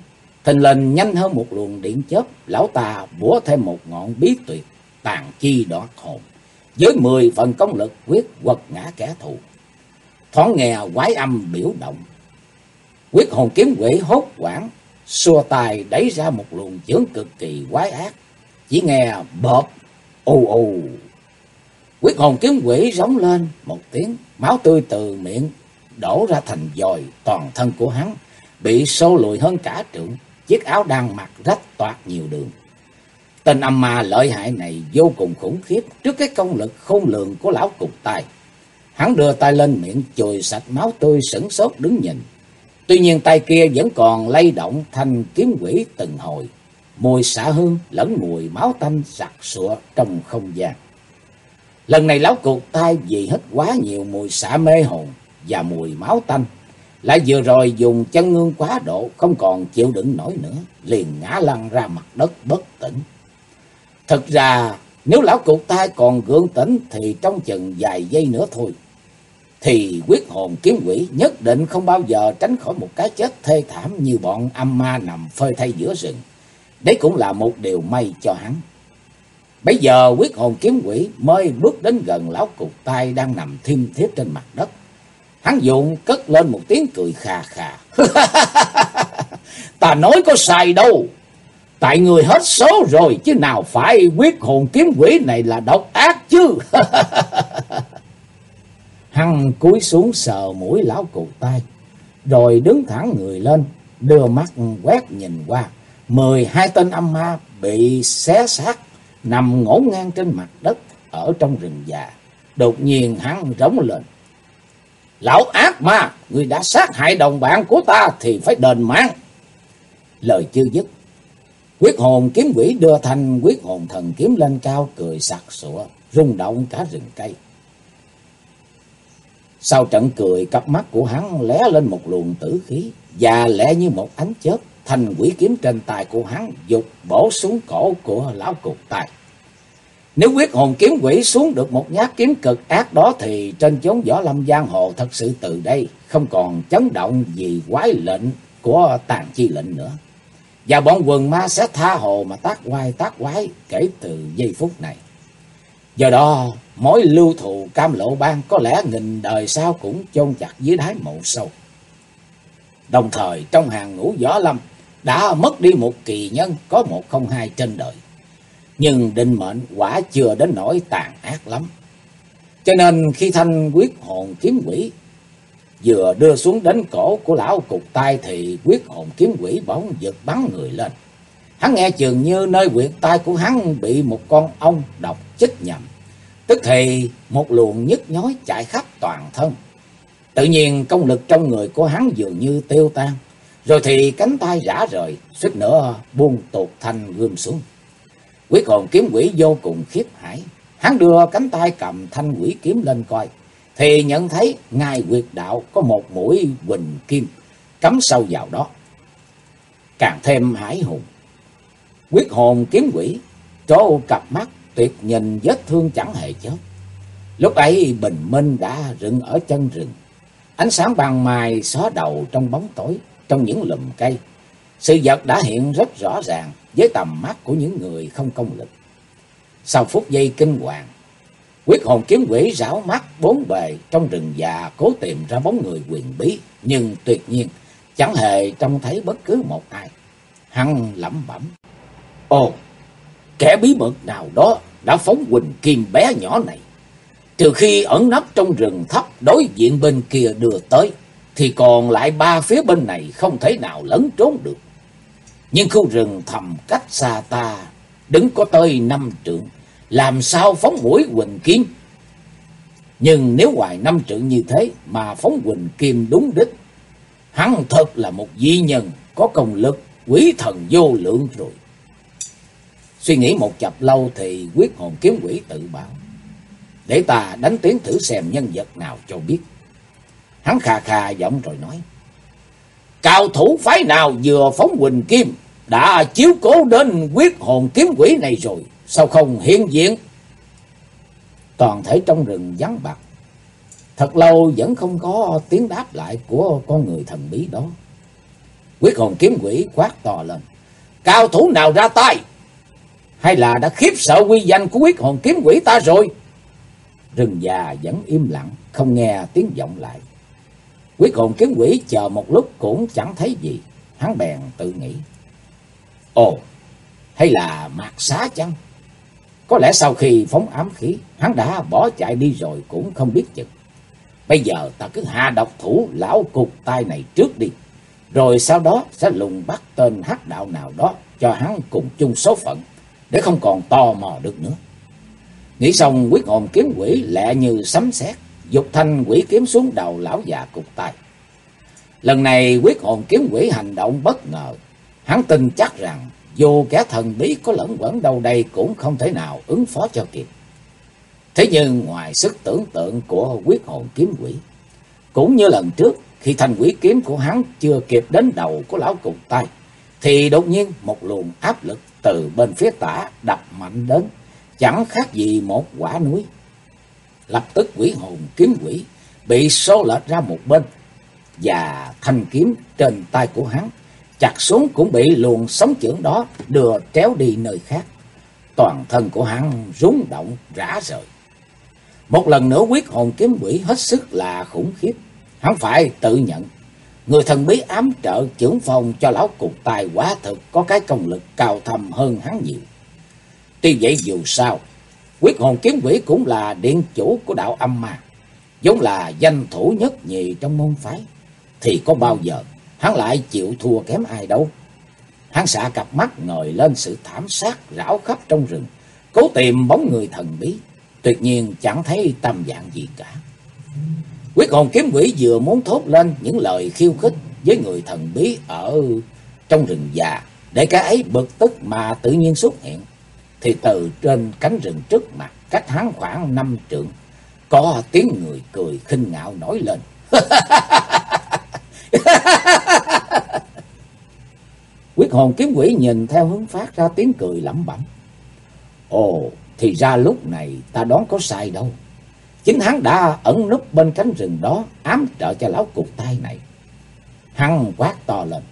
S1: thình lình nhanh hơn một luồng điện chớp, lão ta bủa thêm một ngọn bí tuyệt tàn chi đoạt hồn, với 10 phần công lực quyết quật ngã kẻ thù. Thoáng nghe quái âm biểu động, Quyết hồn kiếm quỷ hốt hoảng xua tay đẩy ra một luồng chưởng cực kỳ quái ác. Chỉ nghe bợp ù ù, Quyết hồn kiếm quỷ rống lên một tiếng, máu tươi từ miệng đổ ra thành dòi. Toàn thân của hắn bị xô lùi hơn cả trượng, chiếc áo đang mặc rách toạc nhiều đường. Tên âm ma lợi hại này vô cùng khủng khiếp trước cái công lực khôn lường của lão cục tài. Hắn đưa tay lên miệng chùi sạch máu tươi, sửng sốt đứng nhìn. Tuy nhiên tay kia vẫn còn lay động thanh kiếm quỷ từng hồi, mùi xạ hương lẫn mùi máu tanh sặc sụa trong không gian. Lần này lão cục tai vì hít quá nhiều mùi xạ mê hồn và mùi máu tanh, lại vừa rồi dùng chân ngương quá độ, không còn chịu đựng nổi nữa, liền ngã lăn ra mặt đất bất tỉnh. Thực ra nếu lão cục tai còn gượng tỉnh thì trong chừng vài giây nữa thôi, thì quyết hồn kiếm quỷ nhất định không bao giờ tránh khỏi một cái chết thê thảm như bọn âm ma nằm phơi thay giữa rừng. Đấy cũng là một điều may cho hắn. Bây giờ quyết hồn kiếm quỷ mới bước đến gần lão cục tai đang nằm thiêm thiếp trên mặt đất. Hắn vụng cất lên một tiếng cười khà khà. Ta nói có sai đâu, tại người hết số rồi, chứ nào phải quyết hồn kiếm quỷ này là độc ác chứ. Hắn cúi xuống sờ mũi lão cụt tai, rồi đứng thẳng người lên, đưa mắt quét nhìn qua. 12 tên âm ma bị xé xác nằm ngổn ngang trên mặt đất ở trong rừng già. Đột nhiên hắn rống lên: Lão ác ma, người đã sát hại đồng bạn của ta thì phải đền mạng. Lời chưa dứt, quyết hồn kiếm quỷ đưa thanh quyết hồn thần kiếm lên cao, cười sặc sụa, rung động cả rừng cây. Sau trận cười, cặp mắt của hắn lóe lên một luồng tử khí, và lẹ như một ánh chớp, thanh quỷ kiếm trên tay của hắn giục bổ xuống cổ của lão cục tài. Nếu quyết hồn kiếm quỷ xuống được một nhát kiếm cực ác đó, thì trên chốn võ lâm giang hồ thật sự từ đây không còn chấn động vì quái lệnh của tàn chi lệnh nữa, và bọn quần ma sẽ tha hồ mà tác quái kể từ giây phút này. Do đó mối lưu thù Cam Lộ Bang có lẽ nghìn đời sau cũng chôn chặt dưới đáy mộ sâu. Đồng thời trong hàng ngũ võ lâm đã mất đi một kỳ nhân có 102 trên đời, nhưng định mệnh quả chưa đến nỗi tàn ác lắm. Cho nên khi thanh quyết hồn kiếm quỷ vừa đưa xuống đến cổ của lão cục tai, thì quyết hồn kiếm quỷ bỗng giật bắn người lên. Hắn nghe chừng như nơi huyệt tai của hắn bị một con ong độc chích nhầm, tức thì một luồng nhức nhói chạy khắp toàn thân. Tự nhiên công lực trong người của hắn dường như tiêu tan, rồi thì cánh tay rã rời, suýt nữa buông tuột thanh gươm xuống. Quyết hồn kiếm quỷ vô cùng khiếp hãi, hắn đưa cánh tay cầm thanh quỷ kiếm lên coi, thì nhận thấy ngay huyệt đạo có một mũi huỳnh kim cắm sâu vào đó. Càng thêm hãi hùng, quyết hồn kiếm quỷ trố cặp mắt tuyệt nhìn vết thương chẳng hề chớp. Lúc ấy bình minh đã rừng ở chân rừng, ánh sáng ban mai xóa đầu trong bóng tối, trong những lùm cây. Sự vật đã hiện rất rõ ràng với tầm mắt của những người không công lực. Sau phút giây kinh hoàng, quyết hồn kiếm quỷ rảo mắt bốn bề trong rừng già, cố tìm ra bóng người huyền bí, nhưng tuyệt nhiên chẳng hề trông thấy bất cứ một ai. Hắn lẩm bẩm: Ồ, kẻ bí mật nào đó đã phóng huỳnh kim bé nhỏ này. Trừ khi ẩn nấp trong rừng thấp đối diện bên kia đưa tới, thì còn lại ba phía bên này không thể nào lẫn trốn được. Nhưng khu rừng thầm cách xa ta đứng có tới 5 trượng, làm sao phóng mũi huỳnh kim? Nhưng nếu ngoài 5 trượng như thế mà phóng huỳnh kim đúng đích, hắn thật là một di nhân có công lực quỷ thần vô lượng rồi. Suy nghĩ một chập lâu thì quyết hồn kiếm quỷ tự bảo: Để ta đánh tiếng thử xem nhân vật nào cho biết. Hắn khà khà giọng rồi nói: Cao thủ phái nào vừa phóng huỳnh kim đã chiếu cố đến quyết hồn kiếm quỷ này rồi, sao không hiện diện? Toàn thể trong rừng vắng bặt, thật lâu vẫn không có tiếng đáp lại của con người thần bí đó. Quyết hồn kiếm quỷ quát to lên: cao thủ nào ra tay? Hay là đã khiếp sợ uy danh của quyết hồn kiếm quỷ ta rồi? Rừng già vẫn im lặng, không nghe tiếng vọng lại. Quyết hồn kiếm quỷ chờ một lúc cũng chẳng thấy gì. Hắn bèn tự nghĩ: ồ, hay là mạt xá chăng? Có lẽ sau khi phóng ám khí, hắn đã bỏ chạy đi rồi cũng không biết chừng. Bây giờ ta cứ hạ độc thủ lão cục tai này trước đi, rồi sau đó sẽ lùng bắt tên hắc đạo nào đó cho hắn cùng chung số phận, để không còn tò mò được nữa. Nghĩ xong, quyết hồn kiếm quỷ lẹ như sấm sét, giục thanh quỷ kiếm xuống đầu lão già cục tai. Lần này quyết hồn kiếm quỷ hành động bất ngờ. Hắn tin chắc rằng dù kẻ thần bí có lẫn quẩn đâu đây cũng không thể nào ứng phó cho kịp. Thế nhưng ngoài sức tưởng tượng của quyết hồn kiếm quỷ, cũng như lần trước khi thanh quỷ kiếm của hắn chưa kịp đến đầu của lão cục tai, thì đột nhiên một luồng áp lực từ bên phía tả đập mạnh đến, chẳng khác gì một quả núi. Lập tức quỷ hồn kiếm quỷ bị xô lệch ra một bên, và thanh kiếm trên tay của hắn chặt xuống cũng bị luồng sóng chưởng đó đưa tréo đi nơi khác. Toàn thân của hắn rung động rã rời. Một lần nữa quyết hồn kiếm quỷ hết sức là khủng khiếp. Hắn phải tự nhận, người thần bí ám trợ chưởng phong cho lão cục tai quả thực có cái công lực cao thâm hơn hắn nhiều. Tuy vậy dù sao, quyết hồn kiếm quỷ cũng là điện chủ của đạo âm ma, vốn là danh thủ nhất nhì trong môn phái, thì có bao giờ hắn lại chịu thua kém ai đâu. Hắn xạ cặp mắt ngời lên sự thảm sát rảo khắp trong rừng, cố tìm bóng người thần bí, tuyệt nhiên chẳng thấy tâm dạng gì cả. Quyết hồn kiếm quỷ vừa muốn thốt lên những lời khiêu khích với người thần bí ở trong rừng già, để cái ấy bực tức mà tự nhiên xuất hiện, thì từ trên cánh rừng trước mặt, cách hắn khoảng 5 trượng, có tiếng người cười khinh ngạo nổi lên. Quyết hồn kiếm quỷ nhìn theo hướng phát ra tiếng cười lẩm bẩm: ồ, thì ra lúc này ta đoán có sai đâu. Chính hắn đã ẩn núp bên cánh rừng đó, ám trợ cho lão cục tai này. Hắn quát to lên: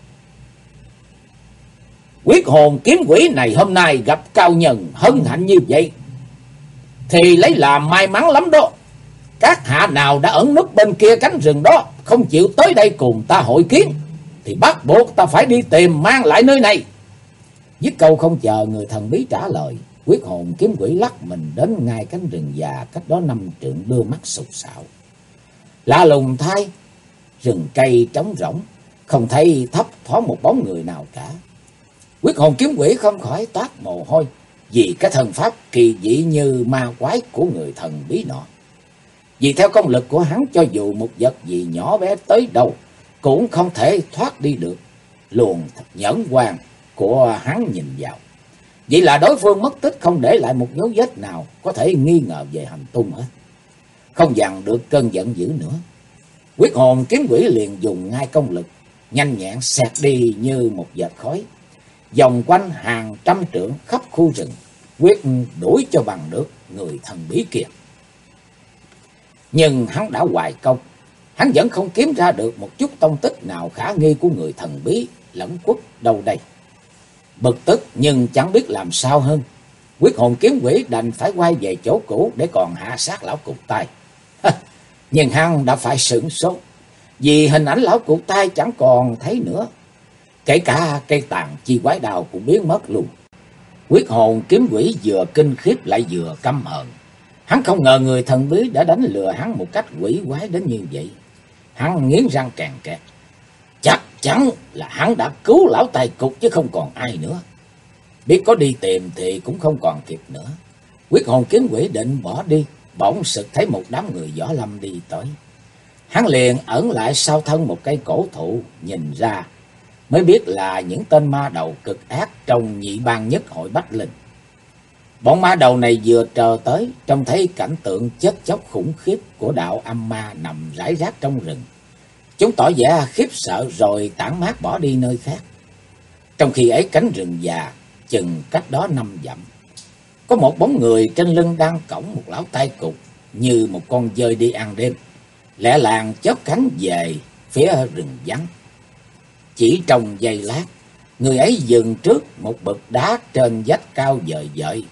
S1: quyết hồn kiếm quỷ này hôm nay gặp cao nhân hân hạnh như vậy, thì lấy làm may mắn lắm đó. Các hạ nào đã ẩn núp bên kia cánh rừng đó, không chịu tới đây cùng ta hội kiến, thì bắt buộc ta phải đi tìm mang lại nơi này. Dứt câu không chờ người thần bí trả lời, quyết hồn kiếm quỷ lắc mình đến ngay cánh rừng già cách đó 5 trượng, đưa mắt sục sạo. Lạ lùng thay, rừng cây trống rỗng, không thấy thấp thoáng một bóng người nào cả. Quyết hồn kiếm quỷ không khỏi toát mồ hôi, vì cái thần pháp kỳ dị như ma quái của người thần bí nọ. Vì theo công lực của hắn, cho dù một vật gì nhỏ bé tới đâu cũng không thể thoát đi được luồng nhẫn quang của hắn nhìn vào. Vậy là đối phương mất tích không để lại một dấu vết nào có thể nghi ngờ về hành tung hết. Không dằn được cơn giận dữ nữa, quyết hồn kiếm quỷ liền dùng ngay công lực, nhanh nhẹn xẹt đi như một vệt khói, vòng quanh hàng trăm trượng khắp khu rừng, quyết đuổi cho bằng được người thần bí kia. Nhưng hắn đã hoài công, hắn vẫn không kiếm ra được một chút tông tích nào khả nghi của người thần bí lẫn quất đâu đây. Bực tức nhưng chẳng biết làm sao hơn, quyết hồn kiếm quỷ đành phải quay về chỗ cũ để còn hạ sát lão cục tai. Nhưng hắn đã phải sửng sốt, vì hình ảnh lão cục tai chẳng còn thấy nữa, kể cả cây tàn chi quái đào cũng biến mất luôn. Quyết hồn kiếm quỷ vừa kinh khiếp lại vừa căm hờn. Hắn không ngờ người thần bí đã đánh lừa hắn một cách quỷ quái đến như vậy. Hắn nghiến răng kèn kẹt, chắc chắn là hắn đã cứu lão tài cục chứ không còn ai nữa. Biết có đi tìm thì cũng không còn kịp nữa. Quyết hồn kiếm quỷ định bỏ đi, bỗng sực thấy một đám người võ lâm đi tới. Hắn liền ẩn lại sau thân một cây cổ thụ, nhìn ra mới biết là những tên ma đầu cực ác trong nhị bang nhất hội Bách Linh. Bọn ma đầu này vừa trờ tới, trông thấy cảnh tượng chết chóc khủng khiếp của đạo âm ma nằm rải rác trong rừng. Chúng tỏ vẻ khiếp sợ rồi tản mát bỏ đi nơi khác. Trong khi ấy, cánh rừng già chừng cách đó 5 dặm, có một bóng người trên lưng đang cõng một lão tai cục như một con dơi đi ăn đêm, lẹ làng chớp cánh về phía rừng vắng. Chỉ trong giây lát, người ấy dừng trước một bậc đá trên vách cao dời dợi.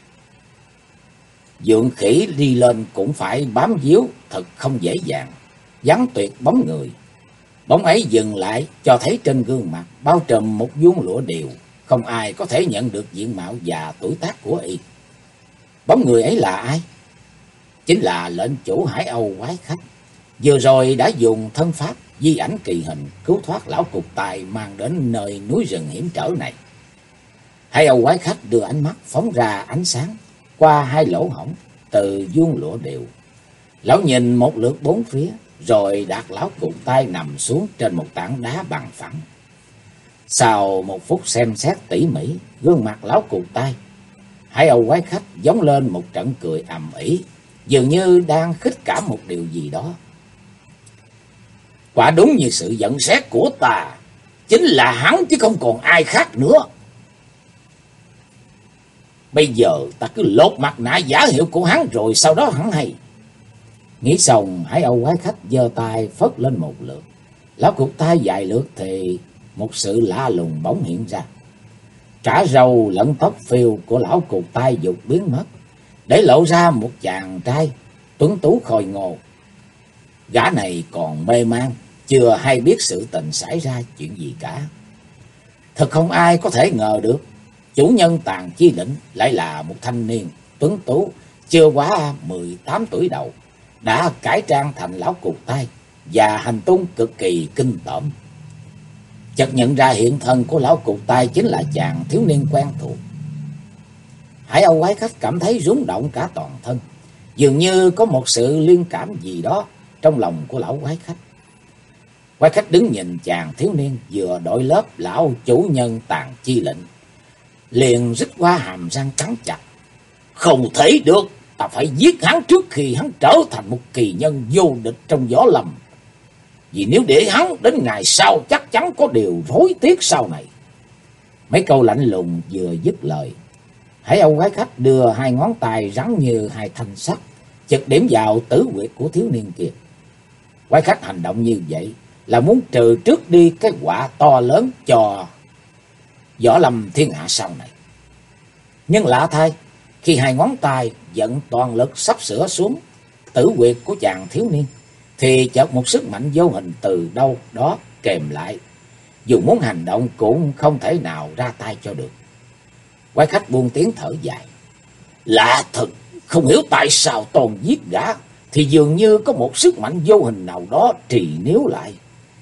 S1: Dượng khỉ đi lên cũng phải bám víu thật không dễ dàng, vắng tuyệt bóng người. Bóng ấy dừng lại, cho thấy trên gương mặt bao trùm một vuông lụa điều, không ai có thể nhận được diện mạo và tuổi tác của y. Bóng người ấy là ai? Chính là lệnh chủ Hải Âu quái khách, vừa rồi đã dùng thân pháp di ảnh kỳ hình cứu thoát lão cục tài mang đến nơi núi rừng hiểm trở này. Hải Âu quái khách đưa ánh mắt phóng ra ánh sáng qua hai lỗ hổng từ vuông lụa đều. Lão nhìn một lượt bốn phía, rồi đặt lão cụt tay nằm xuống trên một tảng đá bằng phẳng. Sau một phút xem xét tỉ mỉ gương mặt lão cụt tay, Hải Âu quái khách giống lên một trận cười ầm ĩ, dường như đang khích cảm một điều gì đó. Quả đúng như sự nhận xét của ta, chính là hắn chứ không còn ai khác nữa. Bây giờ ta cứ lột mặt nạ giả hiệu của hắn rồi sau đó hắn hay. Nghĩ xong, Hải Âu quái khách giơ tay phất lên một lượt. Lão cụt tay vài lượt thì một sự lạ lùng bỗng hiện ra. Cả râu lẫn tóc phiêu của lão cụt tay dục biến mất, để lộ ra một chàng trai tuấn tú khôi ngô. Gã này còn mê man, chưa hay biết sự tình xảy ra chuyện gì cả. Thật không ai có thể ngờ được chủ nhân Tàn Chi Lĩnh lại là một thanh niên tuấn tú chưa quá 18 tuổi đầu, đã cải trang thành lão cụt tay và hành tung cực kỳ kinh tởm. Chợt nhận ra hiện thân của lão cụt tay chính là chàng thiếu niên quen thuộc. Hải Âu quái khách cảm thấy rung động cả toàn thân, dường như có một sự liên cảm gì đó trong lòng của lão quái khách. Quái khách đứng nhìn chàng thiếu niên vừa đội lớp lão chủ nhân Tàn Chi Lĩnh, liền rít qua hàm răng cắn chặt. Không thể được, ta phải giết hắn trước khi hắn trở thành một kỳ nhân vô địch trong võ lâm. Vì nếu để hắn đến ngày sau chắc chắn có điều rối tiếc sau này. Mấy câu lạnh lùng vừa dứt lời, Hải Âu quái khách đưa hai ngón tay rắn như hai thanh sắt, chực điểm vào tử huyệt của thiếu niên kia. Quái khách hành động như vậy là muốn trừ trước đi cái họa to lớn cho võ lâm thiên hạ sau này. Nhưng lạ thay, khi hai ngón tay vận toàn lực sắp sửa xuống tử huyệt của chàng thiếu niên, thì chợt một sức mạnh vô hình từ đâu đó kèm lại, dù muốn hành động cũng không thể nào ra tay cho được. Quái khách buông tiếng thở dài. Lạ thật, không hiểu tại sao toàn giết gã thì dường như có một sức mạnh vô hình nào đó trì níu lại.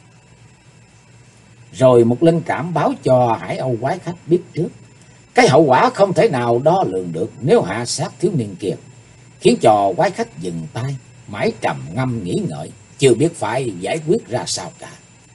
S1: Rồi một linh cảm báo cho Hải Âu quái khách biết trước cái hậu quả không thể nào đo lường được nếu hạ sát thiếu niên kia, khiến cho quái khách dừng tay, mãi trầm ngâm nghĩ ngợi, chưa biết phải giải quyết ra sao cả.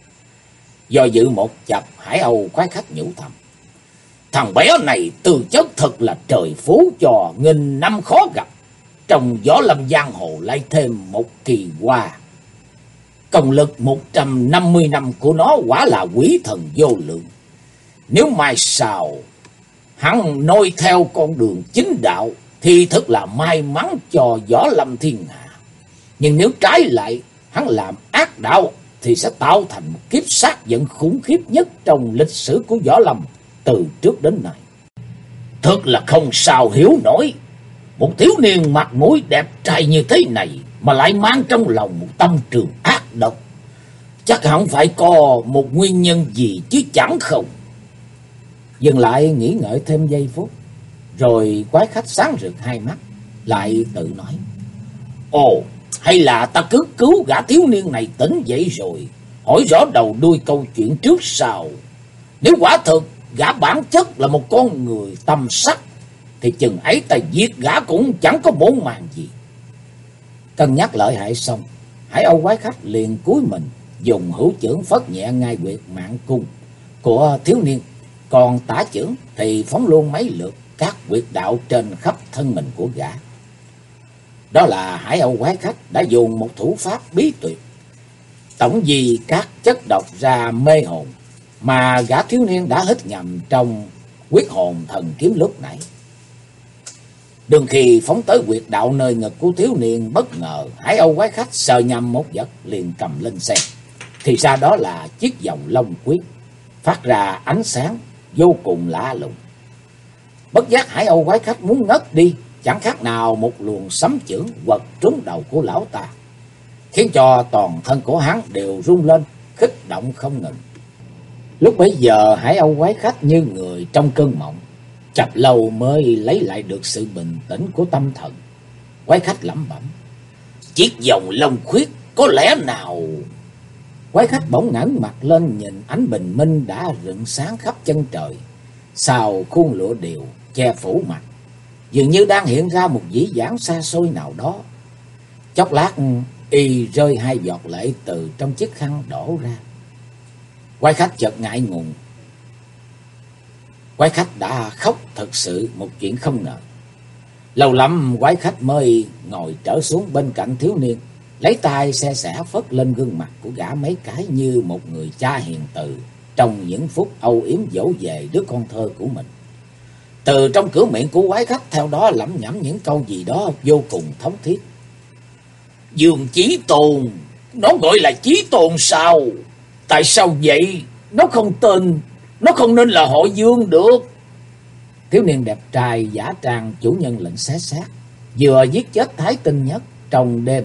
S1: Do dự một chập, Hải Âu quái khách nhủ thầm. Thằng bé này tư chất thật là trời phú cho nghìn năm khó gặp. Trong võ lâm giang hồ lại thêm một kỳ hoa. Công lực 150 năm của nó quả là quý thần vô lượng. Nếu mai sau hắn noi theo con đường chính đạo thì thật là may mắn cho võ lâm thiên hạ. Nhưng nếu trái lại hắn làm ác đạo thì sẽ tạo thành một kiếp sát giận khủng khiếp nhất trong lịch sử của võ lâm từ trước đến nay. Thật là không sao hiểu nổi. Một thiếu niên mặt mũi đẹp trai như thế này mà lại mang trong lòng một tâm trường ác độc. Chắc hẳn phải có một nguyên nhân gì chứ chẳng không. Dừng lại nghĩ ngợi thêm giây phút, rồi quái khách sáng rực hai mắt, lại tự nói. Ồ, hay là ta cứ cứu gã thiếu niên này tỉnh dậy rồi hỏi rõ đầu đuôi câu chuyện trước sau. Nếu quả thực gã bản chất là một con người tâm sắc thì chừng ấy ta giết gã cũng chẳng có bổn màng gì. Cân nhắc lợi hại xong, Hải Âu quái khách liền cúi mình, dùng hữu chưởng phất nhẹ ngay huyệt mạng cung của thiếu niên, còn tả chưởng thì phóng luôn mấy lượt các huyệt đạo trên khắp thân mình của gã. Đó là Hải Âu quái khách đã dùng một thủ pháp bí tuyệt, tổng di các chất độc ra mê hồn mà gã thiếu niên đã hít ngầm trong quyết hồn thần kiếm lúc nãy. Đương khi phóng tới huyệt đạo nơi ngực của thiếu niên, bất ngờ Hải Âu quái khách sờ nhầm một vật liền cầm lên xem, thì ra đó là chiếc vòng long quyết. phát ra ánh sáng vô cùng lạ lùng. Bất giác Hải Âu quái khách muốn ngất đi, chẳng khác nào một luồng sấm chưởng quật trúng đầu của lão ta, khiến cho toàn thân của hắn đều rung lên, kích động không ngừng. Lúc bấy giờ Hải Âu quái khách như người trong cơn mộng, chập lâu mới lấy lại được sự bình tĩnh của tâm thần. Quái khách lẩm bẩm: chiếc vòng long khuyết có lẽ nào... Quái khách bỗng ngẩng mặt lên nhìn ánh bình minh đã rực sáng khắp chân trời, sau khuôn lụa điều che phủ mặt, dường như đang hiện ra một dĩ vãng xa xôi nào đó. Chốc lát y rơi hai giọt lệ từ trong chiếc khăn đổ ra. Quái khách chợt ngại ngùng. Quái khách đã khóc thật sự, một chuyện không ngờ. Lâu lắm quái khách mới ngồi trở xuống bên cạnh thiếu niên, lấy tay se sẻ phất lên gương mặt của gã mấy cái như một người cha hiền từ trong những phút âu yếm dỗ về đứa con thơ của mình. Từ trong cửa miệng của quái khách theo đó lẩm nhẩm những câu gì đó vô cùng thống thiết. Dương Chí Tôn, nó gọi là Chí Tôn sao? Tại sao vậy? Nó không nên là họ Dương được. Thiếu niên đẹp trai giả trang chủ nhân lệnh xé xác, vừa giết chết Thái Tinh Nhất trong đêm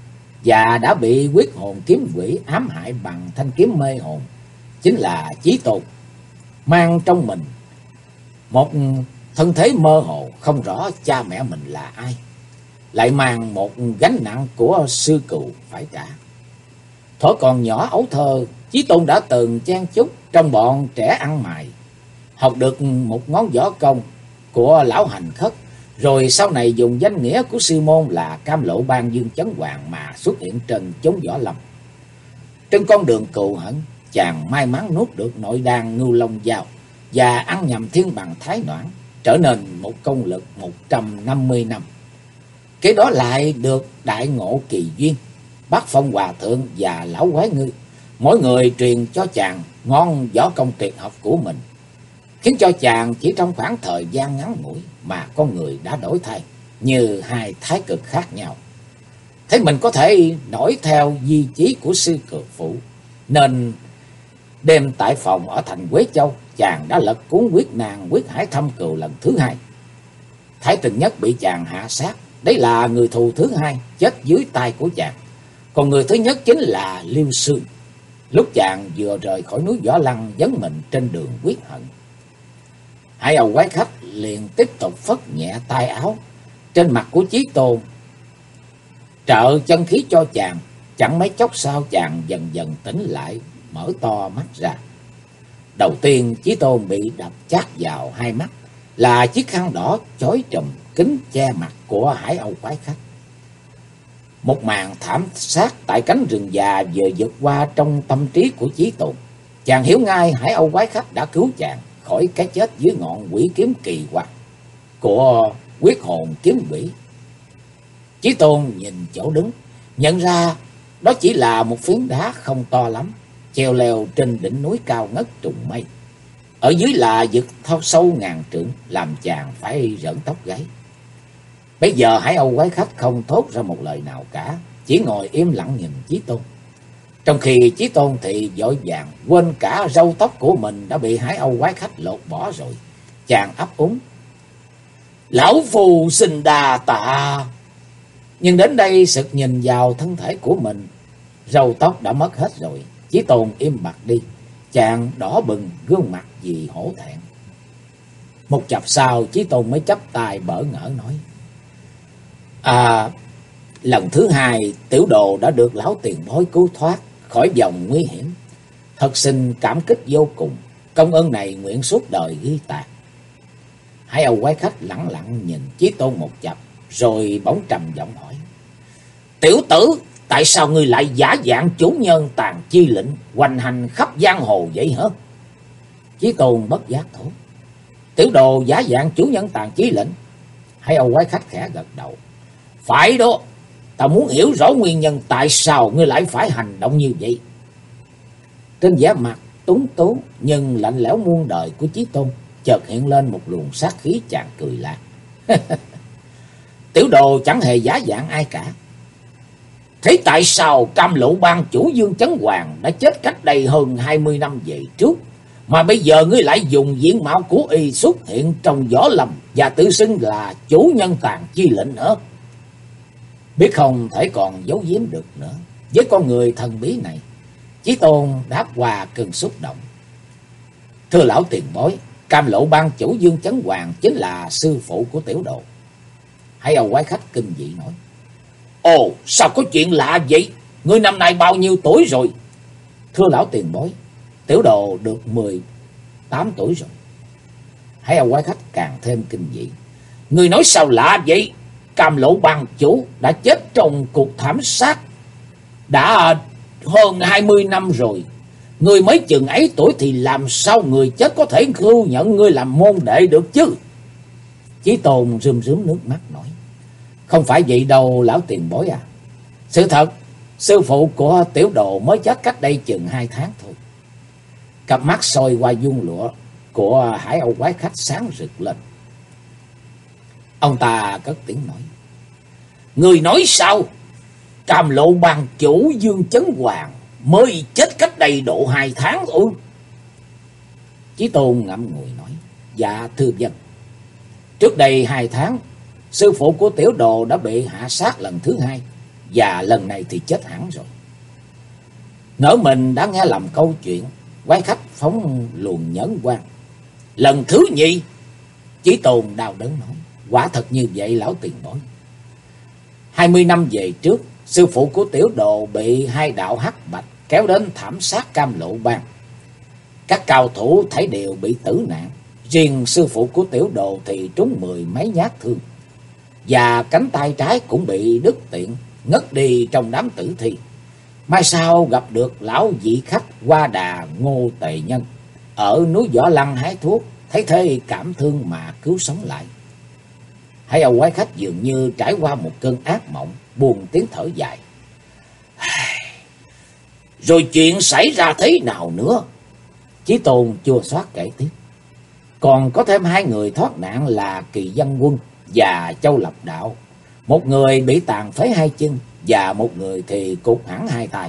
S1: và đã bị quyết hồn kiếm quỷ ám hại bằng thanh kiếm mê hồn, chính là Chí Tôn, mang trong mình một thân thế mơ hồ, không rõ cha mẹ mình là ai, lại mang một gánh nặng của sư cừu phải trả. Thuở còn nhỏ ấu thơ, Chí Tôn đã từng chen chúc trong bọn trẻ ăn mày, học được một ngón võ công của lão Hành Khất, rồi sau này dùng danh nghĩa của sư môn là Cam Lộ Bang Dương Chấn Hoàng mà xuất hiện trên chốn võ lâm. Trên con đường cừu hận, chàng may mắn nuốt được nội đan Ngưu Long Dao và ăn nhầm thiên bằng Thái Noãn, trở nên một công lực 150 năm. Kế đó lại được đại ngộ kỳ duyên, Bát Phong Hòa Thượng và lão Quái Ngư, mỗi người truyền cho chàng ngon võ công tuyệt học của mình, khiến cho chàng chỉ trong khoảng thời gian ngắn ngủi mà con người đã đổi thay như hai thái cực khác nhau. Thấy mình có thể nổi theo di chí của sư cừu phụ, nên đêm tại phòng ở thành Quế Châu, chàng đã lật cuốn quyết nàng quyết hải thâm cừu lần thứ hai. Thái Tinh Nhất bị chàng hạ sát, đấy là người thù thứ hai chết dưới tay của chàng. Còn người thứ nhất chính là Liêu Sương, lúc chàng vừa rời khỏi núi Võ Lăng dấn mình trên đường quyết hận. Hải Âu quái khách liền tiếp tục phất nhẹ tay áo trên mặt của Chí Tôn, trợ chân khí cho chàng. Chẳng mấy chốc sau, chàng dần dần tỉnh lại, mở to mắt ra. Đầu tiên Chí Tôn bị đập chát vào hai mắt là chiếc khăn đỏ chói trùm kín che mặt của Hải Âu quái khách. Một màn thảm sát tại cánh rừng già vừa vượt qua trong tâm trí của Chí Tôn. Chàng hiểu ngay Hải Âu quái khách đã cứu chàng khỏi cái chết dưới ngọn quỷ kiếm kỳ quặc của quyết hồn kiếm quỷ. Chí Tôn nhìn chỗ đứng, nhận ra đó chỉ là một phiến đá không to lắm, treo leo trên đỉnh núi cao ngất trùng mây. Ở dưới là vực thao sâu ngàn trượng, làm chàng phải rợn tóc gáy. Bây giờ Hải Âu quái khách không thốt ra một lời nào cả, chỉ ngồi im lặng nhìn Chí Tôn. Trong khi Chí Tôn thì vội vàng quên cả râu tóc của mình đã bị Hải Âu quái khách lột bỏ rồi. Chàng ấp úng: lão phù xin đà tạ. Nhưng đến đây sực nhìn vào thân thể của mình, râu tóc đã mất hết rồi. Chí Tôn im bặt đi, chàng đỏ bừng gương mặt vì hổ thẹn. Một chập sau, Chí Tôn mới chắp tay bỡ ngỡ nói: lần thứ hai tiểu đồ đã được lão tiền bối cứu thoát khỏi vòng nguy hiểm, thật xin cảm kích vô cùng. Công ơn này nguyện suốt đời ghi tạc. Hải Âu quái khách lẳng lặng nhìn Chí Tôn một chập, rồi bỗng trầm giọng hỏi: tiểu tử, tại sao ngươi lại giả dạng chủ nhân Tàn Chi Lệnh hoành hành khắp giang hồ vậy hả? Chí Tôn bất giác thốt: tiểu đồ giả dạng chủ nhân Tàn Chi Lệnh? Hải Âu quái khách khẽ gật đầu: phải đó, ta muốn hiểu rõ nguyên nhân tại sao ngươi lại phải hành động như vậy. Trên vẻ mặt túng tú nhưng lạnh lẽo muôn đời của Chí Tôn chợt hiện lên một luồng sát khí. Chàng cười lạc: tiểu đồ chẳng hề giả dạng ai cả. Thế tại sao Cam Lộ Bang chủ Dương Chấn Hoàng đã chết cách đây hơn 20 năm về trước, Mà bây giờ ngươi lại dùng diện mạo của y xuất hiện trong võ lâm và tự xưng là chủ nhân Tàn Chi lệnh nữa. Biết không thể còn giấu giếm được nữa. Với con người thần bí này, Chí Tôn đáp qua cơn xúc động. Thưa lão tiền bối, Cam Lộ Bang chủ Dương Chấn Hoàng chính là sư phụ của tiểu đồ. Hải Âu quái khách kinh dị nói. Ồ, sao có chuyện lạ vậy? Ngươi năm nay bao nhiêu tuổi rồi? Thưa lão tiền bối, tiểu đồ được 18 tuổi rồi. Hải Âu quái khách càng thêm kinh dị. Ngươi nói sao lạ vậy? Cam Lộ Bang chủ đã chết trong cuộc thảm sát đã hơn 20 năm rồi. Ngươi mới chừng ấy tuổi thì làm sao người chết có thể thu nhận ngươi làm môn đệ được chứ? Chí Tôn rơm rớm nước mắt nói. Không phải vậy đâu lão tiền bối à. Sự thật, sư phụ của tiểu đồ mới chết cách đây chừng 2 tháng thôi. Cặp mắt soi qua dung lụa của Hải Âu quái khách sáng rực lên. Ông ta cất tiếng nói. Người nói sao? Cam Lộ Bang chủ Dương Chấn Hoàng mới chết cách đây độ 2 tháng ư? Chí Tôn ngậm ngùi nói. Dạ thưa dân. Trước đây 2 tháng, sư phụ của tiểu đồ đã bị hạ sát lần thứ 2. Và lần này thì chết hẳn rồi. Ngỡ mình đã nghe lầm câu chuyện, quái khách phóng luồng nhẫn quang. Lần thứ nhì? Chí Tôn đau đớn nói. Quả thật như vậy lão tiền bối. 20 năm về trước, sư phụ của tiểu đồ bị 2 đạo hắc bạch kéo đến thảm sát Cam Lộ Bang. Các cao thủ thấy đều bị tử nạn. Riêng sư phụ của tiểu đồ thì trúng 10 mấy nhát thương. Và cánh tay trái cũng bị đứt tiện, ngất đi trong đám tử thi. Mai sau gặp được lão vị khách Hoa Đà Ngô Tề Nhân ở núi Võ Lăng hái thuốc, thấy thế cảm thương mà cứu sống lại. Hải Âu quái khách dường như trải qua một cơn ác mộng, buồn tiếng thở dài. Rồi chuyện xảy ra thế nào nữa? Chí Tôn chua xót kể tiếp. Còn có thêm 2 người thoát nạn là Kỳ Văn Quân và Châu Lập Đạo. Một người bị tàn phế 2 chân và một người thì cụt hẳn 2 tay.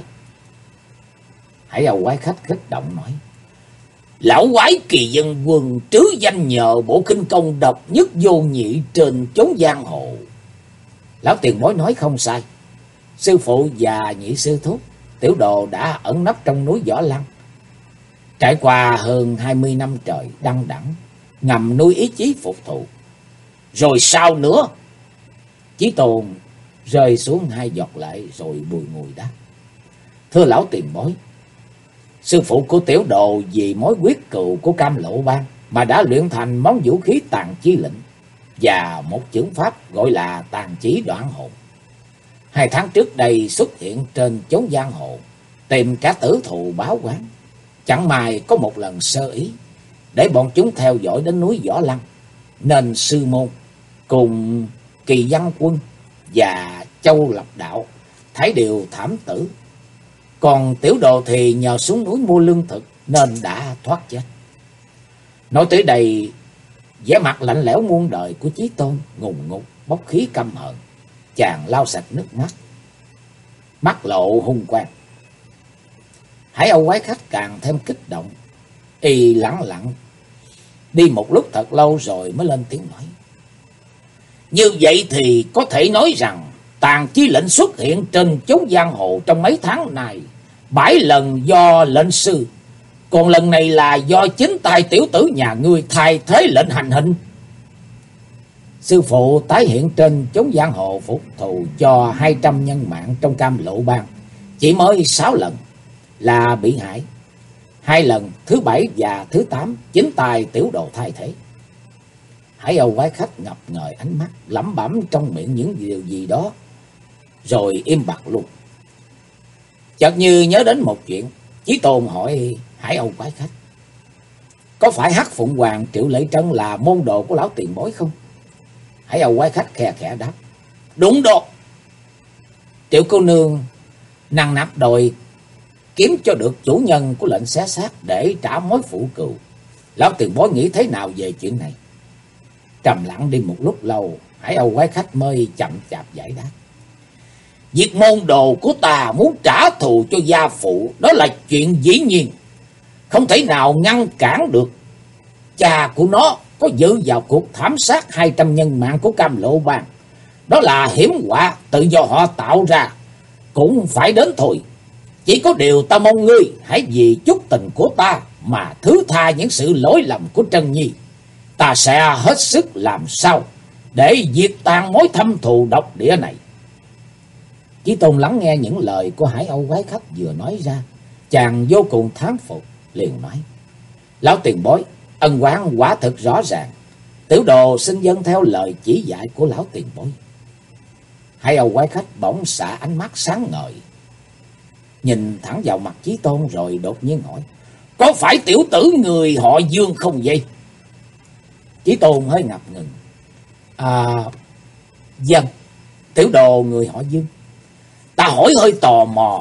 S1: Hải Âu quái khách kích động nói. Lão quái Kỳ Văn Quân trứ danh nhờ bộ khinh công độc nhất vô nhị trên chốn giang hồ. Lão tiền bối nói không sai. Sư phụ và nhị sư thúc tiểu đồ đã ẩn nấp trong núi Võ Lăng. Trải qua hơn 20 năm trời đăng đẳng, ngầm nuôi ý chí phục thù. Rồi sao nữa? Chí Tôn rơi xuống 2 giọt lệ rồi bùi ngùi đáp. Thưa lão tiền bối, sư phụ của tiểu đồ vì mối quyết cừu của Cam Lộ Bang mà đã luyện thành món vũ khí Tàn Chi lệnh và một chưởng pháp gọi là Tàn Chỉ Đoạn Hồn. 2 tháng trước đây xuất hiện trên chốn giang hồ, tìm cả tử thù báo oán. Chẳng may có một lần sơ ý, để bọn chúng theo dõi đến núi Võ Lăng, nên sư môn cùng Kỳ Văn Quân và Châu Lập Đạo thấy đều thảm tử. Còn tiểu đồ thì nhờ xuống núi mua lương thực nên đã thoát chết. Nói tới đây, vẻ mặt lạnh lẽo muôn đời của Chí Tôn ngùng ngục bốc khí căm hận. Chàng lau sạch nước mắt, mắt lộ hung quang. Hải Âu quái khách càng thêm kích động. Y lẳng lặng đi một lúc thật lâu rồi mới lên tiếng nói. Như vậy thì có thể nói rằng Tàn Chi lệnh xuất hiện trên chốn giang hồ trong mấy tháng này 7 lần do lệnh sư, còn lần này là do chính tay tiểu tử nhà ngươi thay thế lệnh hành hình. Sư phụ tái hiện trên chốn giang hồ phục thù cho 200 nhân mạng trong Cam Lộ Bang chỉ mới 6 lần là bị hại. 2 lần thứ 7 và thứ 8 chính tay tiểu đồ thay thế. Hải Âu quái khách ngập ngời ánh mắt, lẩm bẩm trong miệng những điều gì đó rồi im bặt luôn. Chợt như nhớ đến một chuyện, Chí Tôn hỏi Hải Âu quái khách. Có phải Hắc Phụng Hoàng Triệu Lệ Trân là môn đồ của lão tiền bối không? Hải Âu quái khách khe khẽ đáp. Đúng đó. Triệu cô nương năng nạp đòi kiếm cho được chủ nhân của lệnh xé xác để trả mối phụ cừu. Lão tiền bối nghĩ thế nào về chuyện này? Trầm lặng đi một lúc lâu, Hải Âu quái khách mới chậm chạp giải đáp. Việc môn đồ của ta muốn trả thù cho gia phụ, đó là chuyện dĩ nhiên. không thể nào ngăn cản được. Cha của nó có dự vào cuộc thảm sát 200 nhân mạng của Cam Lộ Bang. Đó là hiểm họa tự do họ tạo ra, cũng phải đến thôi. Chỉ có điều ta mong ngươi hãy vì chút tình của ta mà thứ tha những sự lỗi lầm của Trân Nhi. Ta sẽ hết sức làm sao để diệt tan mối thâm thù độc địa này. Chí Tôn lắng nghe những lời của Hải Âu quái khách vừa nói ra, chàng vô cùng thán phục, liền nói: Lão tiền bối, ân oán quả thực rõ ràng. Tiểu đồ xin vâng theo lời chỉ dạy của lão tiền bối. Hải Âu quái khách bỗng xả ánh mắt sáng ngời, nhìn thẳng vào mặt Chí Tôn rồi đột nhiên hỏi: Có phải tiểu tử người họ Dương không vậy? Chí Tôn hơi ngập ngừng: Vâng, tiểu đồ người họ Dương. Ta hỏi hơi tò mò.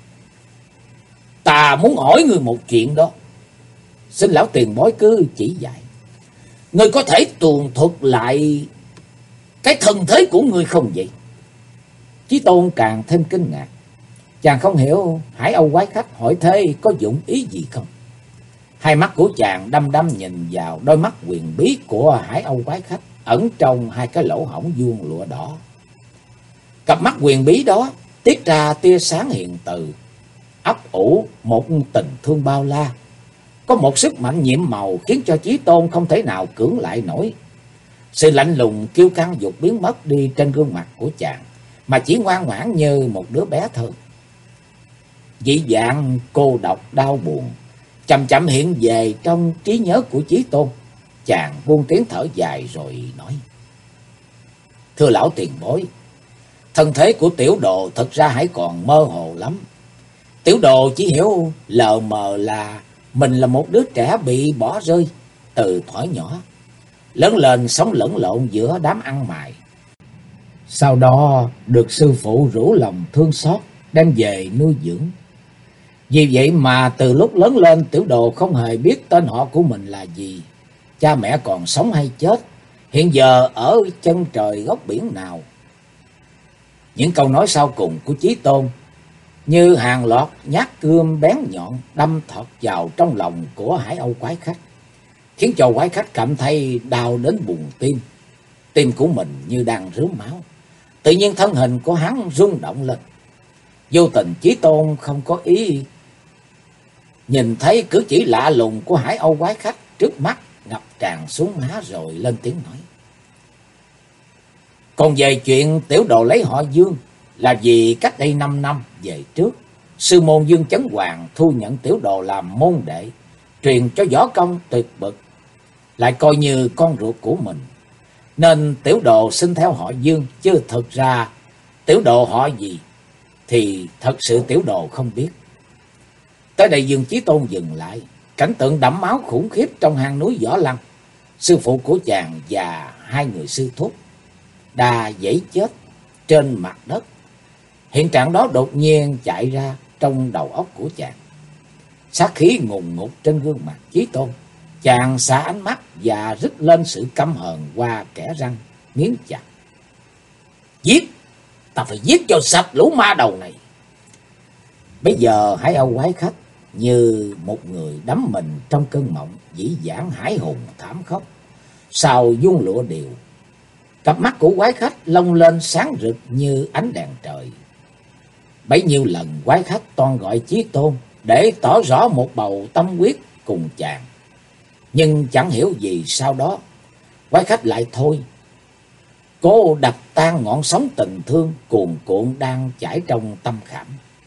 S1: Ta muốn hỏi ngươi một chuyện đó. Xin lão tiền bối cứ chỉ dạy. Ngươi có thể tường thuật lại cái thân thế của ngươi không vậy? Chí Tôn càng thêm kinh ngạc. Chàng không hiểu Hải Âu quái khách hỏi thế có dụng ý gì không. Hai mắt của chàng đăm đăm nhìn vào đôi mắt huyền bí của Hải Âu quái khách ẩn trong hai cái lỗ hổng vuông lụa đỏ. Cặp mắt huyền bí đó tiết ra tia sáng hiền từ, ấp ủ một tình thương bao la. Có một sức mạnh nhiệm màu khiến cho Chí Tôn không thể nào cưỡng lại nổi. Sự lạnh lùng kiêu căng vụt biến mất đi trên gương mặt của chàng, mà chỉ ngoan ngoãn như một đứa bé thơ. Dị dạng cô độc đau buồn chậm chậm hiện về trong trí nhớ của Chí Tôn. Chàng buông tiếng thở dài rồi nói: Thưa lão tiền bối, thân thế của tiểu đồ thật ra hãy còn mơ hồ lắm. Tiểu đồ chỉ hiểu lờ mờ là mình là một đứa trẻ bị bỏ rơi từ thuở nhỏ, lớn lên sống lẫn lộn giữa đám ăn mày. Sau đó được sư phụ rủ lòng thương xót đem về nuôi dưỡng. Vì vậy mà từ lúc lớn lên, tiểu đồ không hề biết tên họ của mình là gì, cha mẹ còn sống hay chết, hiện giờ ở chân trời góc biển nào. Những câu nói sau cùng của Chí Tôn như hàng loạt nhát cương bén nhọn đâm thọt vào trong lòng của Hải Âu quái khách, khiến cho quái khách cảm thấy đau đến buồn tim. Tim của mình như đang rướm máu. Tự nhiên thân hình của hắn rung động lên. Vô tình Chí Tôn không có ý nhìn thấy cử chỉ lạ lùng của Hải Âu quái khách, trước mắt ngập tràn xuống má rồi lên tiếng nói: Còn về chuyện tiểu đồ lấy họ Dương, là vì cách đây 5 năm về trước, sư môn Dương Chấn Hoàng thu nhận tiểu đồ làm môn đệ, truyền cho võ công tuyệt bậc, lại coi như con ruột của mình. Nên tiểu đồ xin theo họ Dương, chứ thực ra tiểu đồ họ gì thì thật sự tiểu đồ không biết. Tới đây Dương Chí Tôn dừng lại. Cảnh tượng đẫm máu khủng khiếp trong hang núi Võ Lăng. Sư phụ của chàng và hai người sư thúc đà dãy chết trên mặt đất. Hiện trạng đó đột nhiên chạy ra trong đầu óc của chàng. Sát khí ngùn ngụt trên gương mặt Chí Tôn. Chàng xả ánh mắt và rít lên sự căm hờn qua kẽ răng nghiến chặt: Giết! Ta phải giết cho sạch lũ ma đầu này. Bây giờ Hải Âu quái khách như một người đắm mình trong cơn mộng dĩ vãng hải hùng thảm khốc. Sau vuông lụa điều, cặp mắt của quái khách long lên sáng rực như ánh đèn trời. Bấy nhiêu lần quái khách toan gọi Chí Tôn để tỏ rõ một bầu tâm quyết cùng chàng, nhưng chẳng hiểu gì sau đó quái khách lại thôi. Cố đập tan ngọn sóng tình thương cuồn cuộn đang chảy trong tâm khảm.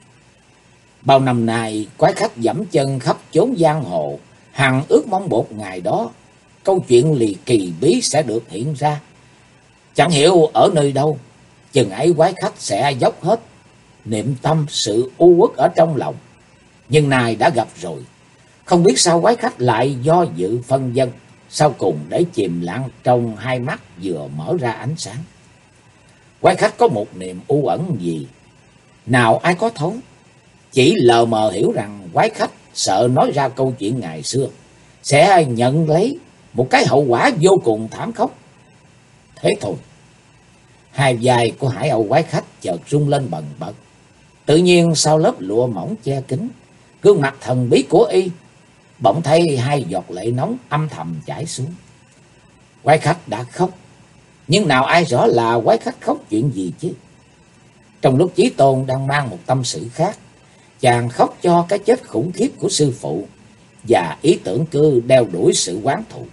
S1: Bao năm nay quái khách dẫm chân khắp chốn giang hồ, hằng ước mong một ngày đó câu chuyện lì kỳ bí sẽ được hiện ra. Chẳng hiểu ở nơi đâu, chừng ấy quái khách sẽ dốc hết niệm tâm sự u uất ở trong lòng. Nhưng nay đã gặp rồi, không biết sao quái khách lại do dự phân vân, sau cùng để chìm lặng trong hai mắt vừa mở ra ánh sáng. Quái khách có một niềm u ẩn gì, nào ai có thấu. Chỉ lờ mờ hiểu rằng quái khách sợ nói ra câu chuyện ngày xưa sẽ nhận lấy một cái hậu quả vô cùng thảm khốc. Thế thôi. Hai vai của Hải Âu quái khách chợt rung lên bần bật. Tự nhiên sau lớp lụa mỏng che kín, gương mặt thần bí của y bỗng thấy hai giọt lệ nóng âm thầm chảy xuống. Quái khách đã khóc, nhưng nào ai rõ là quái khách khóc chuyện gì chứ. Trong lúc Chí Tôn đang mang một tâm sự khác, chàng khóc cho cái chết khủng khiếp của sư phụ và ý tưởng cứ đeo đuổi sự oán thù.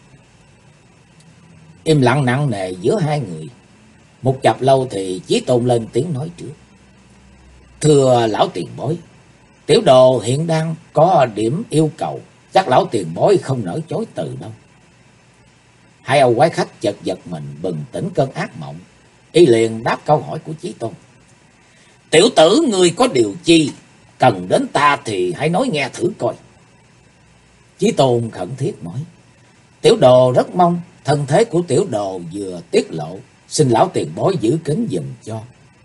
S1: Im lặng nặng nề giữa hai người. Một chập lâu thì Chí Tôn lên tiếng nói trước. Thưa lão tiền bối, tiểu đồ hiện đang có điểm yêu cầu, chắc lão tiền bối không nỡ chối từ đâu. Hai ông quái khách chợt giật mình bừng tỉnh cơn ác mộng, y liền đáp câu hỏi của Chí Tôn. Tiểu tử ngươi có điều chi cần đến ta thì hãy nói nghe thử coi. Chí Tôn khẩn thiết nói. Tiểu đồ rất mong thân thế của tiểu đồ vừa tiết lộ, xin lão tiền bối giữ kín giùm cho.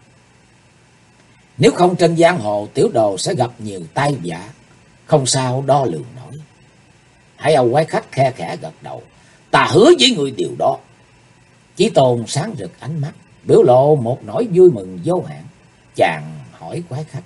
S1: Nếu không trên giang hồ tiểu đồ sẽ gặp nhiều tai vạ, không sao đo lường nổi. Hai ông quái khách khe khẽ gật đầu. Ta hứa với người điều đó. Chí Tôn sáng rực ánh mắt, biểu lộ một nỗi vui mừng vô hạn. Chàng hỏi quái khách.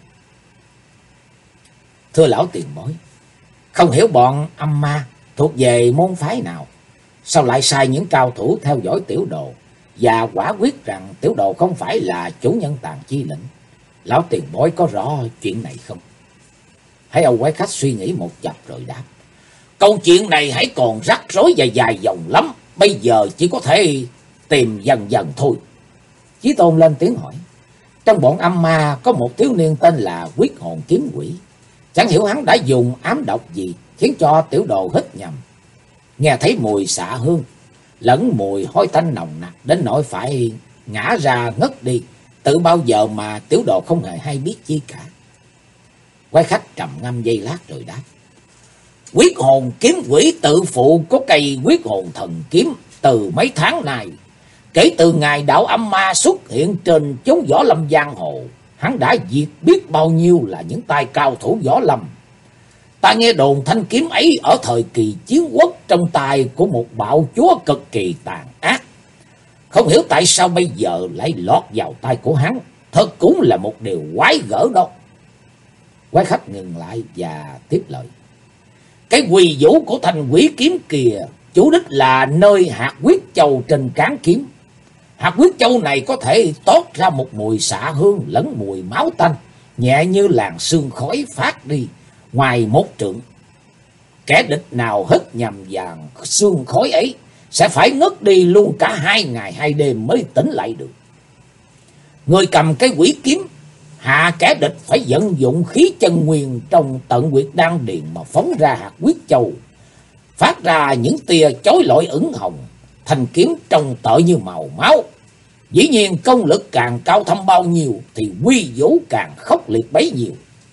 S1: Thưa lão tiền bối, không hiểu bọn âm ma thuộc về môn phái nào, sao lại sai những cao thủ theo dõi tiểu đồ và quả quyết rằng tiểu đồ không phải là chủ nhân Tàn Chi Lĩnh? Lão tiền bối có rõ chuyện này không? Hai ông quái khách suy nghĩ một chập rồi đáp. Câu chuyện này hãy còn rắc rối và dài dòng lắm, bây giờ chỉ có thể tìm dần dần thôi. Chí Tôn lên tiếng hỏi. Trong bọn âm ma có một thiếu niên tên là Quyết Hồn Kiếm Quỷ. Chẳng hiểu hắn đã dùng ám độc gì khiến cho tiểu đồ hít nhầm, nghe thấy mùi xạ hương lẫn mùi hôi tanh nồng nặc đến nỗi phải ngã ra ngất đi. Từ bao giờ mà tiểu đồ không hề hay biết chi cả. Quái khách trầm ngâm giây lát rồi đáp. Quyết Hồn Kiếm Quỷ tự phụ có cây Quyết Hồn Thần Kiếm từ mấy tháng nay. Kể từ ngày đạo âm ma xuất hiện trên chốn võ lâm giang hồ, hắn đã diệt biết bao nhiêu là những tay cao thủ võ lâm. Ta nghe đồn thanh kiếm ấy ở thời kỳ chiến quốc trong tay của một bạo chúa cực kỳ tàn ác. Không hiểu tại sao bây giờ lại lọt vào tay của hắn, thật cũng là một điều quái gở đó. Quái khách ngừng lại và tiếp lời. Cái quy vũ của thanh quỷ kiếm kìa, chủ đích là nơi hạt huyết châu trên cán kiếm. Hạt huyết châu này có thể toát ra một mùi xạ hương lẫn mùi máu tanh, nhẹ như làn sương khói phát đi ngoài một trượng. Kẻ địch nào hít nhầm vào sương khói ấy sẽ phải ngất đi luôn cả 2 ngày 2 đêm mới tỉnh lại được. Người cầm cái quỷ kiếm hạ kẻ địch phải vận dụng khí chân nguyên trong tận huyệt đan điền mà phóng ra hạt huyết châu, phát ra những tia chói lọi ửng hồng. Thanh kiếm trông tợ như màu máu. Dĩ nhiên công lực càng cao thâm bao nhiêu thì quy vũ càng khốc liệt bấy nhiêu.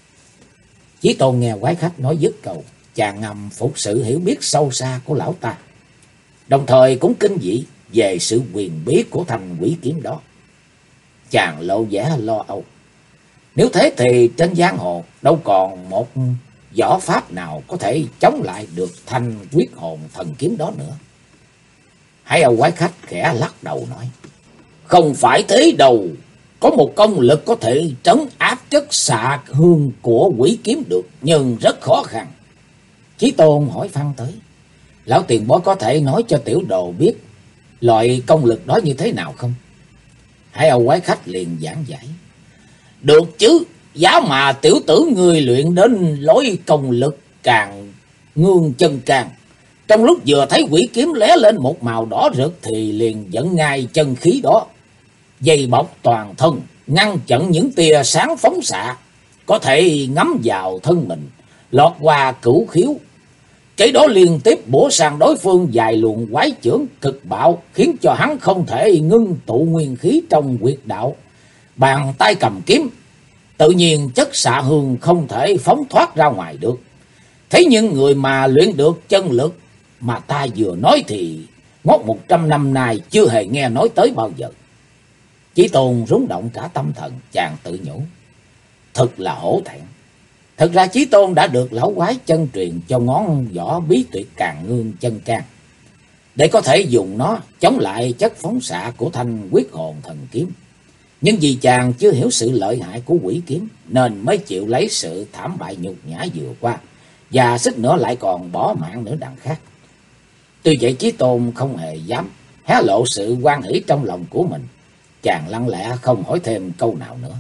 S1: Chí Tôn nghe quái khách nói dứt câu, chàng ngầm phục sự hiểu biết sâu xa của lão ta, đồng thời cũng kinh dị về sự quyền bí của thanh quỷ kiếm đó. Chàng lộ vẻ lo âu. Nếu thế thì trên giang hồ đâu còn một võ pháp nào có thể chống lại được thanh Quyết Hồn Thần Kiếm đó nữa. Hai ông quái khách khẽ lắc đầu nói. Không phải thế đâu. Có một công lực có thể trấn áp chất xạ hương của quỷ kiếm được, nhưng rất khó khăn. Chí Tôn hỏi phăng tới. Lão tiền bối có thể nói cho tiểu đồ biết loại công lực đó như thế nào không? Hai ông quái khách liền giảng giải. Được chứ, giá mà tiểu tử người luyện đến lối công lực càng ngương chân càng. Trong lúc vừa thấy quỷ kiếm lóe lên một màu đỏ rực thì liền dẫn ngay chân khí đó, dày bọc toàn thân, ngăn chặn những tia sáng phóng xạ, có thể ngắm vào thân mình, lọt qua cửu khiếu. Cái đó liên tiếp bổ sang đối phương vài luồng quái chưởng cực bạo, khiến cho hắn không thể ngưng tụ nguyên khí trong huyệt đạo. Bàn tay cầm kiếm, tự nhiên chất xạ hương không thể phóng thoát ra ngoài được. Thế nhưng người mà luyện được chân lực mà ta vừa nói thì ngót 100 năm nay chưa hề nghe nói tới bao giờ. Chí Tôn rúng động cả tâm thần, chàng tự nhủ. Thật là hổ thẹn. Thật ra Chí Tôn đã được lão quái chân truyền cho ngón võ bí tuyệt Càn Ngương Chân Can, để có thể dùng nó chống lại chất phóng xạ của thanh Quyết Hồn Thần Kiếm. Nhưng vì chàng chưa hiểu sự lợi hại của quỷ kiếm nên mới chịu lấy sự thảm bại nhục nhã vừa qua và suýt nữa lại còn bỏ mạng nữa đằng khác. Tuy vậy Chí Tôn không hề dám hé lộ sự hoan hỷ trong lòng của mình. Chàng lặng lẽ không hỏi thêm câu nào nữa.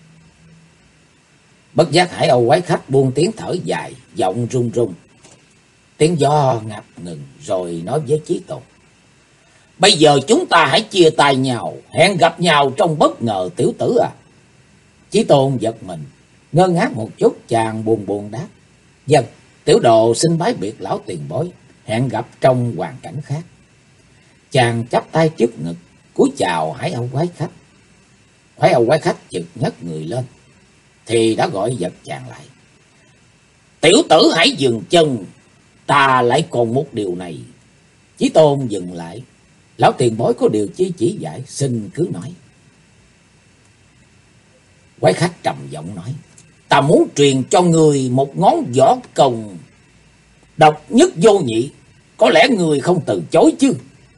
S1: Bất giác Hải Âu quái khách buông tiếng thở dài, giọng run run. Tiếng gió ngập ngừng rồi nói với Chí Tôn: Bây giờ chúng ta hãy chia tay nhau, hẹn gặp nhau trong bất ngờ tiểu tử à. Chí Tôn giật mình, ngơ ngác một chút, chàng buồn buồn đáp: Vâng, tiểu đồ xin bái biệt lão tiền bối, hẹn gặp trong hoàn cảnh khác. Chàng chắp tay trước ngực, cúi chào Hải Âu quái khách. Hải Âu quái khách chực nhấc người lên, thì đã gọi giật chàng lại: Tiểu tử hãy dừng chân, ta lại còn một điều này. Chí Tôn dừng lại: Lão tiền bối có điều chi chỉ dạy, xin cứ nói. Quái khách trầm giọng nói: Ta muốn truyền cho người một ngón võ công độc nhất vô nhị, có lẽ người không từ chối chứ?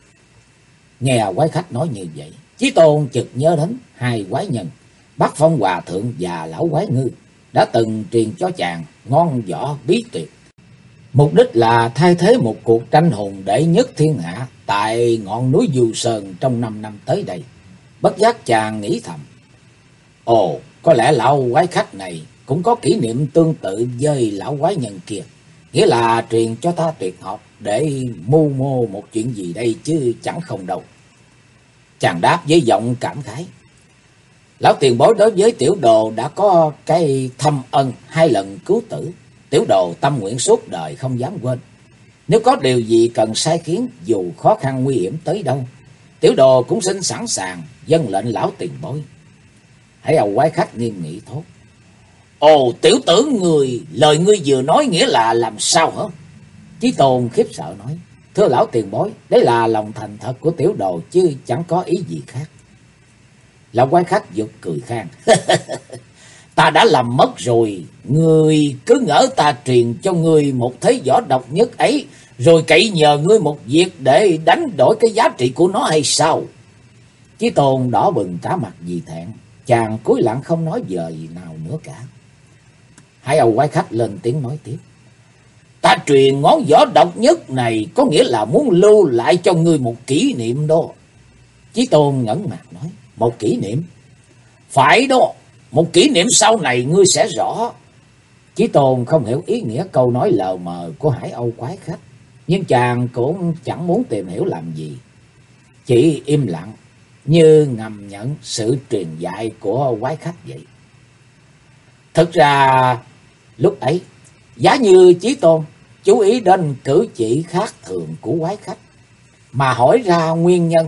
S1: Nghe quái khách nói như vậy, Chí Tôn chợt nhớ đến hai quái nhân Bắc Phong Hòa Thượng và lão quái ngư đã từng truyền cho chàng ngon võ bí tuyệt, mục đích là thay thế một cuộc tranh hùng đệ nhất thiên hạ tại ngọn núi Du Sơn trong 5 năm tới đây. Bất giác chàng nghĩ thầm: Ồ, có lẽ lão quái khách này cũng có kỷ niệm tương tự với lão quái nhân kia, nghĩa là truyền cho ta tuyệt học để mưu mô một chuyện gì đây chứ chẳng không đâu. Chàng đáp với giọng cảm khái: Lão tiền bối đối với tiểu đồ đã có cái thâm ân 2 lần cứu tử, tiểu đồ tâm nguyện suốt đời không dám quên. Nếu có điều gì cần sai khiến, dù khó khăn nguy hiểm tới đâu, tiểu đồ cũng xin sẵn sàng vâng lệnh lão tiền bối. Hãy Âu quái khách nghiêm nghị thốt: Ồ, tiểu tử người, lời ngươi vừa nói nghĩa là làm sao hả? Chí Tôn khiếp sợ nói: Thưa lão tiền bối, đấy là lòng thành thật của tiểu đồ chứ chẳng có ý gì khác. Lão quái khách giật cười khan: Ta đã làm mất rồi, ngươi cứ ngỡ ta truyền cho ngươi một thế võ độc nhất ấy, rồi cậy nhờ ngươi một việc để đánh đổi cái giá trị của nó hay sao? Chí Tôn đỏ bừng cả mặt vì thẹn, chàng cúi lặng không nói gì nào nữa cả. Hải Âu quái khách lên tiếng nói tiếp: Ta truyền ngón võ độc nhất này có nghĩa là muốn lưu lại cho ngươi một kỷ niệm đó. Chí Tôn ngẩn mặt nói: Một kỷ niệm? Phải đó, một kỷ niệm sau này ngươi sẽ rõ. Chí Tôn không hiểu ý nghĩa câu nói lờ mờ của Hải Âu quái khách, nhưng chàng cũng chẳng muốn tìm hiểu làm gì, chỉ im lặng như ngầm nhận sự truyền dạy của quái khách vậy. Thực ra lúc ấy, giá như Chí Tôn chú ý đến cử chỉ khác thường của quái khách mà hỏi ra nguyên nhân,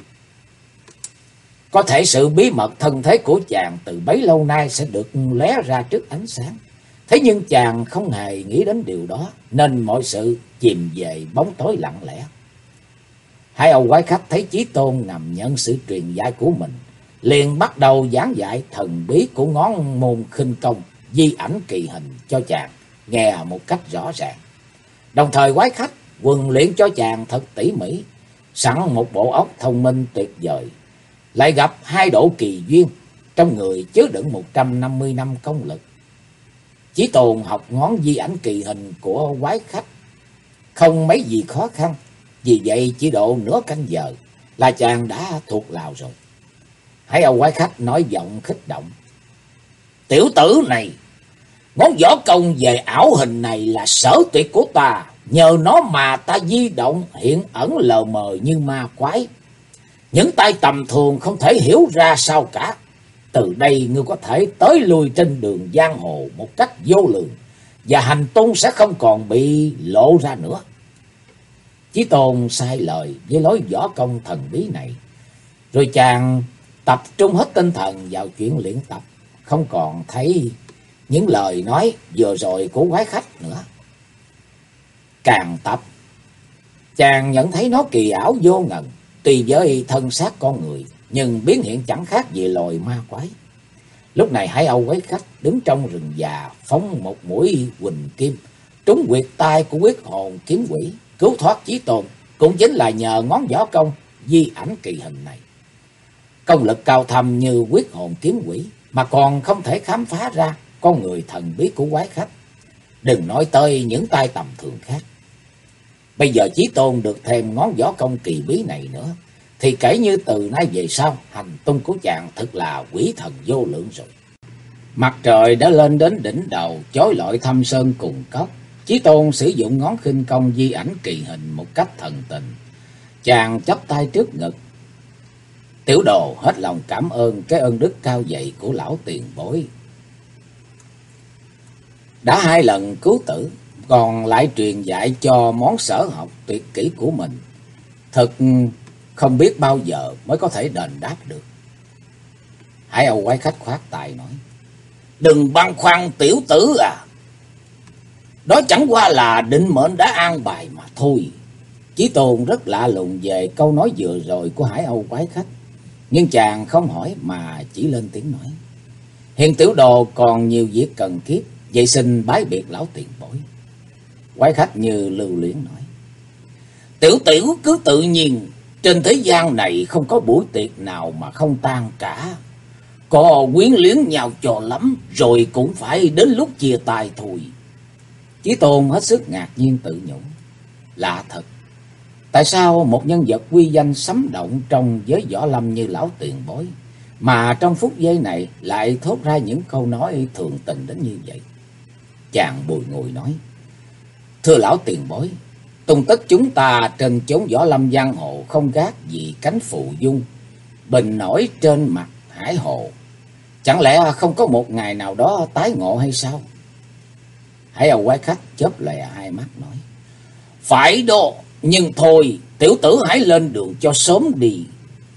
S1: có thể sự bí mật thân thế của chàng từ bấy lâu nay sẽ được lóe ra trước ánh sáng. Thế nhưng chàng không hề nghĩ đến điều đó, nên mọi sự chìm về bóng tối lặng lẽ. Hai ông quái khách thấy Chí Tôn ngầm nhận sự truyền dạy của mình, liền bắt đầu giảng dạy thần bí của ngón môn khinh công di ảnh kỳ hình cho chàng nghe một cách rõ ràng. Đồng thời quái khách huấn luyện cho chàng thật tỉ mỉ, sẵn một bộ óc thông minh tuyệt vời, lại gặp 2 độ kỳ duyên, trong người chứa đựng 150 năm công lực. Chí Tôn học ngón di ảnh kỳ hình của quái khách không mấy gì khó khăn, vì vậy chỉ độ nửa canh giờ là chàng đã thuộc lào rồi. Hãy Âu quái khách nói giọng khích động: Tiểu tử này, ngón võ công về ảo hình này là sở tuyệt của ta, nhờ nó mà ta di động hiện ẩn lờ mờ như ma quái. Những tay tầm thường không thể hiểu ra sao cả. Từ đây ngươi có thể tới lui trên đường giang hồ một cách vô lường, và hành tung sẽ không còn bị lộ ra nữa. Chí Tôn sai lời với lối võ công thần bí này, rồi chàng tập trung hết tinh thần vào chuyện luyện tập, không còn thấy những lời nói vừa rồi của quái khách nữa. Càng tập, chàng nhận thấy nó kỳ ảo vô ngần, tùy với thân xác con người, nhưng biến hiện chẳng khác gì loài ma quái. Lúc này Hải Âu quái khách đứng trong rừng già, phóng một mũi huỳnh kim trúng huyệt tai của quyết hồn kiếm quỷ, cứu thoát Chí Tôn cũng chính là nhờ ngón võ công di ảnh kỳ hình này. Công lực cao thâm như quyết hồn kiếm quỷ mà còn không thể khám phá ra con người thần bí của quái khách. đừng nói tới những tay tầm thường khác. Bây giờ Chí Tôn được thêm ngón võ công kỳ bí này nữa, thì kể như từ nay về sau, hành tung của chàng thật là quỷ thần vô lượng rồi. Mặt trời đã lên đến đỉnh đầu, chói lọi thâm sơn cùng cốc. Chí Tôn sử dụng ngón khinh công di ảnh kỳ hình một cách thần tình. Chàng chắp tay trước ngực. Tiểu đồ hết lòng cảm ơn cái ơn đức cao dày của lão tiền bối. Đã 2 lần cứu tử, còn lại truyền dạy cho món sở học tuyệt kỹ của mình. Thật không biết bao giờ mới có thể đền đáp được. Hải Âu quái khách khoát tay nói. Đừng băn khoăn tiểu tử à. Đó chẳng qua là định mệnh đã an bài mà thôi. Chí Tôn rất lạ lùng về câu nói vừa rồi của Hải Âu quái khách. Nhưng chàng không hỏi mà chỉ lên tiếng nói. Hiện tiểu đồ còn nhiều việc cần kiếp, vậy xin bái biệt lão tiền bối. Quái khách như lưu luyến nói. Tiểu tiểu cứ tự nhiên, trên thế gian này không có buổi tiệc nào mà không tan cả. Có quyến luyến nhau cho lắm, rồi cũng phải đến lúc chia tay thôi. Chí Tôn hết sức ngạc nhiên tự nhủ. Lạ thật, tại sao một nhân vật uy danh sấm động trong giới võ lâm như lão tiền bối, mà trong phút giây này lại thốt ra những câu nói thường tình đến như vậy? Chàng bùi ngùi nói. Thưa lão tiền bối, tung tích chúng ta trên chốn võ lâm giang hồ không gác gì cánh phù dung, bình nổi trên mặt hải hồ. Chẳng lẽ không có một ngày nào đó tái ngộ hay sao? Hải Âu quái khách chớp lè hai mắt nói. Phải đó, nhưng thôi, tiểu tử hãy lên đường cho sớm đi.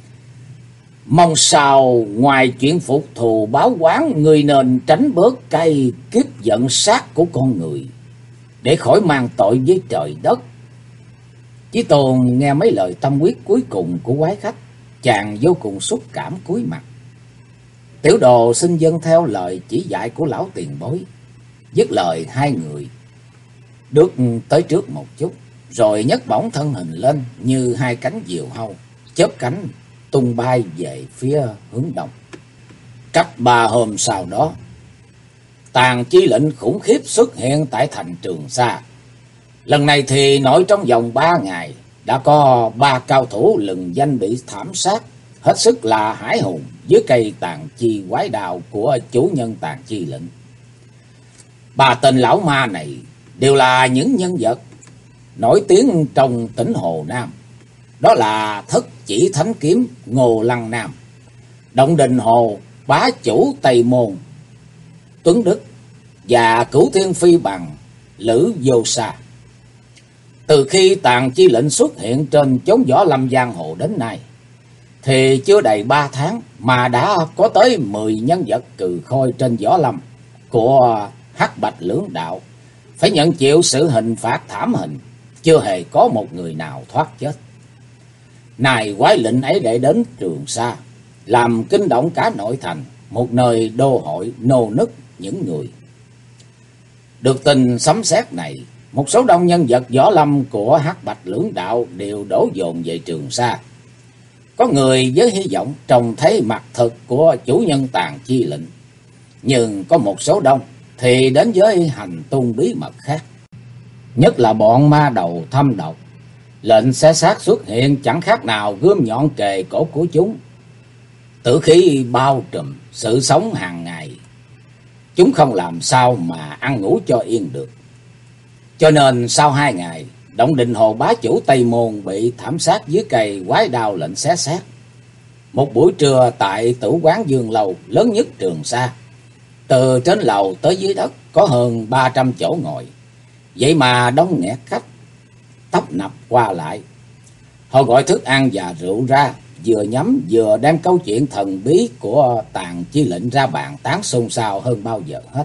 S1: Mong sao ngoài chuyện phục thù báo oán, người nên tránh bớt cái kiếp giận sát của con người, để khỏi mang tội với trời đất. Chí Tôn nghe mấy lời tâm quyết cuối cùng của quái khách, chàng vô cùng xúc cảm cúi mặt. Tiểu đồ xin dâng theo lời chỉ dạy của lão tiền bối. Dứt lời, hai người bước tới trước một chút, rồi nhấc bổng thân hình lên như hai cánh diều hâu, chớp cánh tung bay về phía hướng đông. Cách 3 hôm sau đó, tàn chi lệnh khủng khiếp xuất hiện tại thành Trường Sa. Lần này thì nội trong vòng 3 ngày đã có 3 cao thủ lừng danh bị thảm sát, hết sức là hãi hùng dưới cây tàn chi quái đào của chủ nhân tàn chi lệnh. 3 tên lão ma này đều là những nhân vật nổi tiếng trong tỉnh Hồ Nam. Đó là Thất Chỉ Thánh Kiếm Ngô Lăng Nam, Động Đình Hồ bá chủ Tây Môn Tuấn Đức và Cửu Thiên Phi Bằng Lữ Vô Sa. Từ khi tàn chi lệnh xuất hiện trên chốn võ lâm giang hồ đến nay, thì chưa đầy 3 tháng mà đã có tới 10 nhân vật cừ khôi trên võ lâm của Hắc Bạch Lưỡng Đạo phải nhận chịu sự hình phạt thảm hình, chưa hề có một người nào thoát chết. Này quái lệnh ấy để đến Trường Sa, làm kinh động cả nội thành, một nơi đô hội nô nức những người. Được tin sấm sét này, một số đông nhân vật võ lâm của Hắc Bạch Lưỡng Đạo đều đổ dồn về Trường Sa. Có người với hy vọng trông thấy mặt thực của chủ nhân tàn chi lệnh, nhưng có một số đông thì đến với hành tung bí mật khác. Nhất là bọn ma đầu thâm độc, lệnh xé xác xuất hiện chẳng khác nào gươm nhọn kề cổ của chúng. Tử khí bao trùm sự sống hàng ngày, chúng không làm sao mà ăn ngủ cho yên được. Cho nên sau 2 ngày, Động Đình Hồ bá chủ Tây Môn bị thảm sát dưới cây quái đao lệnh xé xác. Một buổi trưa tại tử quán Dương Lầu lớn nhất Trường Sa, từ trên lầu tới dưới đất có hơn 300 chỗ ngồi, vậy mà đông nghẹt khách tấp nập qua lại. Họ gọi thức ăn và rượu ra, vừa nhắm vừa đem câu chuyện thần bí của tàn chi lệnh ra bàn tán xôn xao hơn bao giờ hết.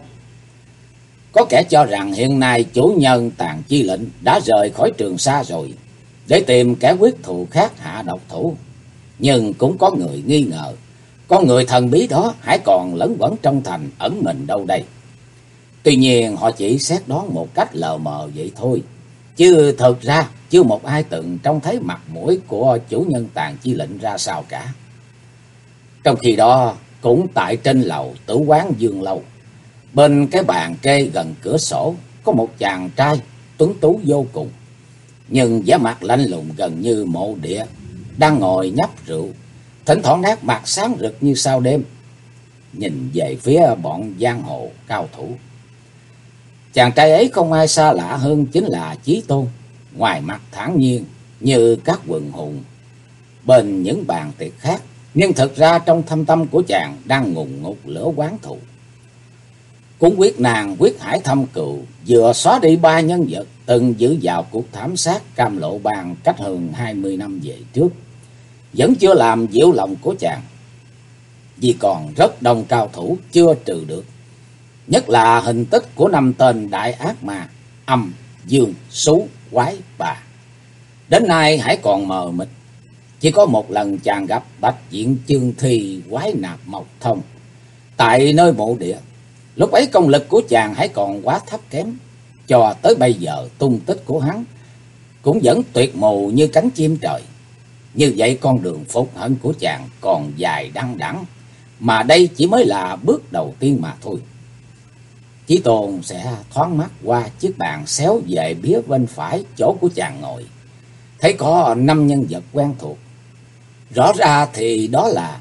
S1: Có kẻ cho rằng hiện nay chủ nhân tàn chi lệnh đã rời khỏi Trường Sa rồi, để tìm kẻ quyết thù khác hạ độc thủ. Nhưng cũng có người nghi ngờ, con người thần bí đó hãy còn lẫn quẩn trong thành ẩn mình đâu đây. Tuy nhiên họ chỉ xét đoán một cách lờ mờ vậy thôi, chứ thật ra chưa một ai từng trông thấy mặt mũi của chủ nhân tàn chi lệnh ra sao cả. Trong khi đó, cũng tại trên lầu tử quán Dương Lâu, bên cái bàn kê gần cửa sổ, có một chàng trai tuấn tú vô cùng, nhưng vẻ mặt lạnh lùng gần như mộ địa, đang ngồi nhấp rượu, thỉnh thoảng nét mặt sáng rực như sao đêm, nhìn về phía bọn giang hồ cao thủ. Chàng trai ấy không ai xa lạ hơn chính là Chí Tôn, ngoài mặt thản nhiên như các quần hùng bên những bàn tiệc khác, nhưng thực ra trong thâm tâm của chàng đang ngùn ngụt lửa oán thù. Cuốn quyết nàng quyết hải thâm cừu vừa xóa đi ba nhân vật từng giữ vào cuộc thảm sát Cam Lộ Bang cách hơn 20 năm về trước, vẫn chưa làm dịu lòng của chàng, vì còn rất đông cao thủ chưa trừ được, nhất là hình tích của năm tên đại ác ma Âm, Dương, Sú, Quái, Bà. Đến nay hãy còn mờ mịt. Chỉ có một lần chàng gặp Bạch Diện Chương Thi Quái Nạp Mộc Thông tại nơi mộ địa. Lúc ấy công lực của chàng hãy còn quá thấp kém, cho tới bây giờ tung tích của hắn cũng vẫn tuyệt mù như cánh chim trời. Như vậy con đường phục hận của chàng còn dài đăng đẵng, mà đây chỉ mới là bước đầu tiên mà thôi. Chí Tôn sẽ thoáng mắt qua chiếc bàn xéo về phía bên phải chỗ của chàng ngồi, thấy có 5 nhân vật quen thuộc. Rõ ra thì đó là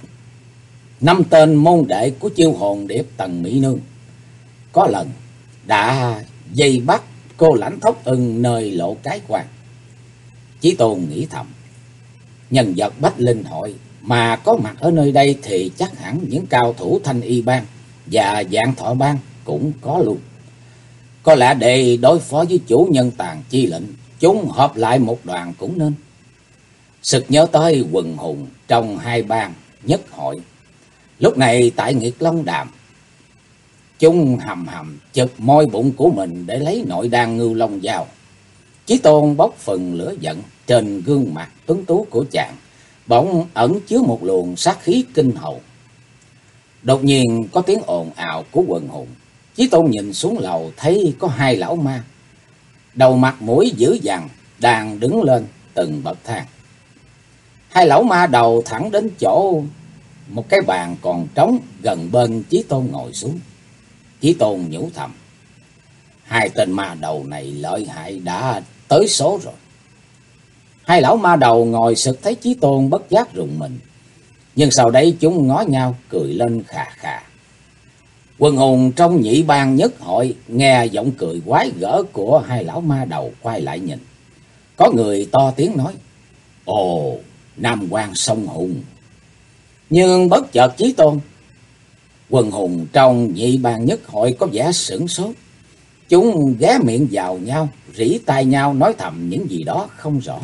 S1: 5 tên môn đệ của Chiêu Hồn Điệp Tần Mỹ Nương, có lần đã dây bắt cô Lãnh Thốc Ưng nơi lộ cái quan. Chí Tôn nghĩ thầm, nhân vật Bách Linh Hội mà có mặt ở nơi đây thì chắc hẳn những cao thủ Thanh Y Bang và Vạn Thọ Bang cũng có luôn. Có lẽ để đối phó với chủ nhân Tàn Chi Lệnh, chúng hợp lại một đoàn cũng nên. Sực nhớ tới quần hùng trong hai bang nhất hội. Lúc này tại Nghiệt Long Đàm, chúng hầm hầm chực môi bụng của mình để lấy nội đan Ngưu Long Dao. Chí Tôn bốc phần lửa giận, trên gương mặt tuấn tú của chàng bỗng ẩn chứa một luồng sát khí kinh hồn. Đột nhiên có tiếng ồn ào của quần hùng. Chí Tôn nhìn xuống lầu thấy có 2 lão ma, đầu mặt mũi dữ dằn, đang đứng lên từng bậc thang. 2 lão ma đầu thẳng đến chỗ một cái bàn còn trống gần bên Chí Tôn ngồi xuống. Chí Tôn nhủ thầm, 2 tên ma đầu này lợi hại đã tới số rồi. 2 lão ma đầu ngồi sực thấy Chí Tôn bất giác rùng mình, nhưng sau đấy chúng ngó nhau cười lên khà khà. Quần hùng trong nhị bang nhất hội nghe giọng cười quái gở của 2 lão ma đầu quay lại nhìn. Có người to tiếng nói, ồ, Nam Quan Sông Hùng. Nhưng bất chợt Chí Tôn, quần hùng trong nhị bang nhất hội có vẻ sửng sốt. Chúng ghé miệng vào nhau, rỉ tai nhau nói thầm những gì đó không rõ.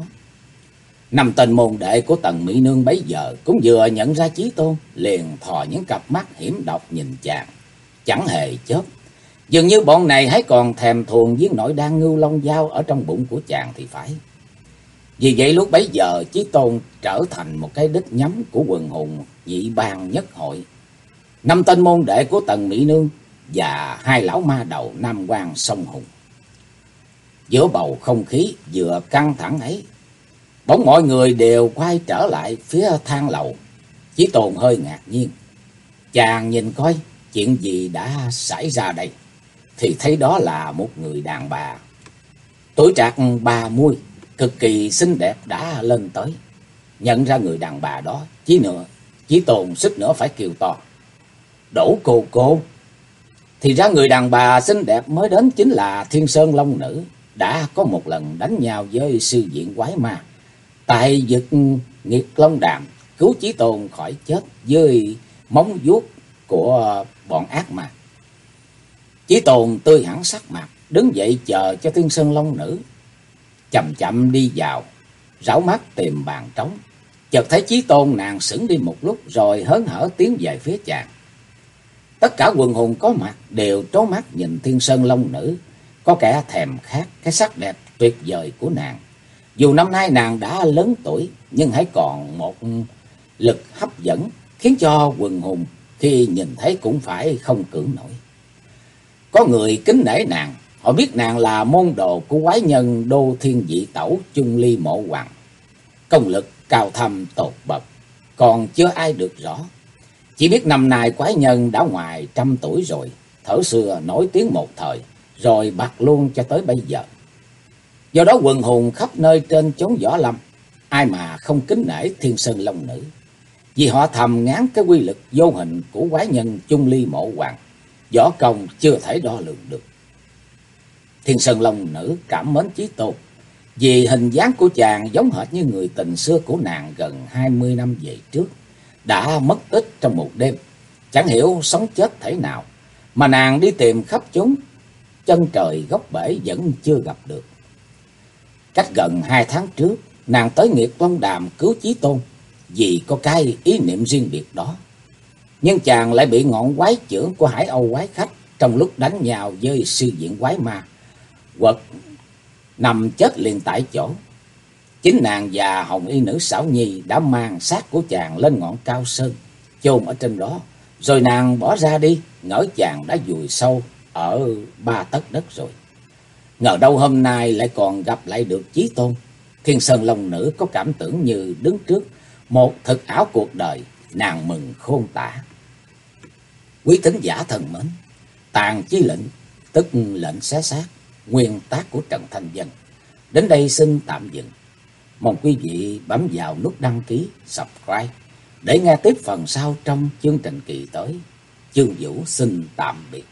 S1: 5 tên môn đệ của Tần Mỹ Nương bấy giờ cũng vừa nhận ra Chí Tôn, liền thò những cặp mắt hiểm độc nhìn chàng, chẳng hề chớp. Dường như bọn này hãy còn thèm thuồng viên nội đan Ngưu Long Dao ở trong bụng của chàng thì phải. Vì vậy lúc bấy giờ Chí Tôn trở thành một cái đích nhắm của quần hùng nhị bang nhất hội, 5 tên môn đệ của Tần Mỹ Nương và 2 lão ma đầu Nam Quan Sông Hùng. Giữa bầu không khí vừa căng thẳng ấy, bỗng mọi người đều quay trở lại phía thang lầu. Chí Tôn hơi ngạc nhiên. Chàng nhìn coi chuyện gì đã xảy ra đây, thì thấy đó là một người đàn bà tuổi trạc 30, cực kỳ xinh đẹp đã lên tới. Nhận ra người đàn bà đó, Chí Tôn suýt nữa phải kêu to, Đỗ cô. Thì ra người đàn bà xinh đẹp mới đến chính là Thiên Sơn Long Nữ, đã có một lần đánh nhau với sư viện quái ma tại vực Nghiệt Long Đàm, cứu Chí Tôn khỏi chết với móng vuốt của bọn ác ma. Chí Tôn tươi hẳn sắc mặt, đứng dậy chờ cho Thiên Sơn Long Nữ chậm chậm đi vào, rảo mắt tìm bàn trống. Chợt thấy Chí Tôn, nàng sững đi một lúc rồi hớn hở tiến về phía chàng. Tất cả quần hùng có mặt đều trố mắt nhìn Thiên Sơn Long Nữ, có kẻ thèm khát cái sắc đẹp tuyệt vời của nàng. Dù năm nay nàng đã lớn tuổi, nhưng hãy còn một lực hấp dẫn khiến cho quần hùng khi nhìn thấy cũng phải không cưỡng nổi. Có người kính nể nàng, họ biết nàng là môn đồ của quái nhân Đô Thiên Dị Tẩu Chung Ly Mộ Hoàng, công lực cao thâm tột bậc, còn chưa ai được rõ. Chỉ biết năm nay quái nhân đã ngoài 100 tuổi rồi, thở xưa nổi tiếng một thời, rồi bạc luôn cho tới bây giờ. Do đó quần hùng khắp nơi trên chốn võ lâm, ai mà không kính nể Thiên Sơn Long Nữ, vì họ thầm ngán cái quy lực vô hình của quái nhân Chung Ly Mộ Hoàng, võ công chưa thể đo lường được. Thiên Sơn Long Nữ cảm mến Chí Tôn, vì hình dáng của chàng giống hệt như người tình xưa của nàng gần 20 năm về trước, đã mất tích trong một đêm, chẳng hiểu sống chết thể nào, mà nàng đi tìm khắp chốn chân trời góc bể vẫn chưa gặp được. Cách gần 2 tháng trước, nàng tới Nghiệt Long Đàm cứu Chí Tôn, vì có cái ý niệm riêng biệt đó. Nhưng chàng lại bị ngọn quái chưởng của Hải Âu quái khách trong lúc đánh nhau với sư viện quái ma quật nằm chết liền tại chỗ. Chính nàng và Hồng Y nữ Xảo Nhi đã mang xác của chàng lên ngọn cao sơn, chôn ở trên đó, rồi nàng bỏ ra đi, ngỡ chàng đã vùi sâu ở 3 tấc đất rồi. Ngờ đâu hôm nay lại còn gặp lại được Chí Tôn. Thiên Sơn Long Nữ có cảm tưởng như đứng trước một thực ảo cuộc đời, nàng mừng khôn tả. Quý thính giả thân mến, Tàn Chí Lệnh, tức lệnh xé xác, nguyên tác của Trần Thanh Vân, đến đây xin tạm dừng. Mong quý vị bấm vào nút đăng ký, subscribe để nghe tiếp phần sau trong chương trình kỳ tới. Chương Vũ xin tạm biệt.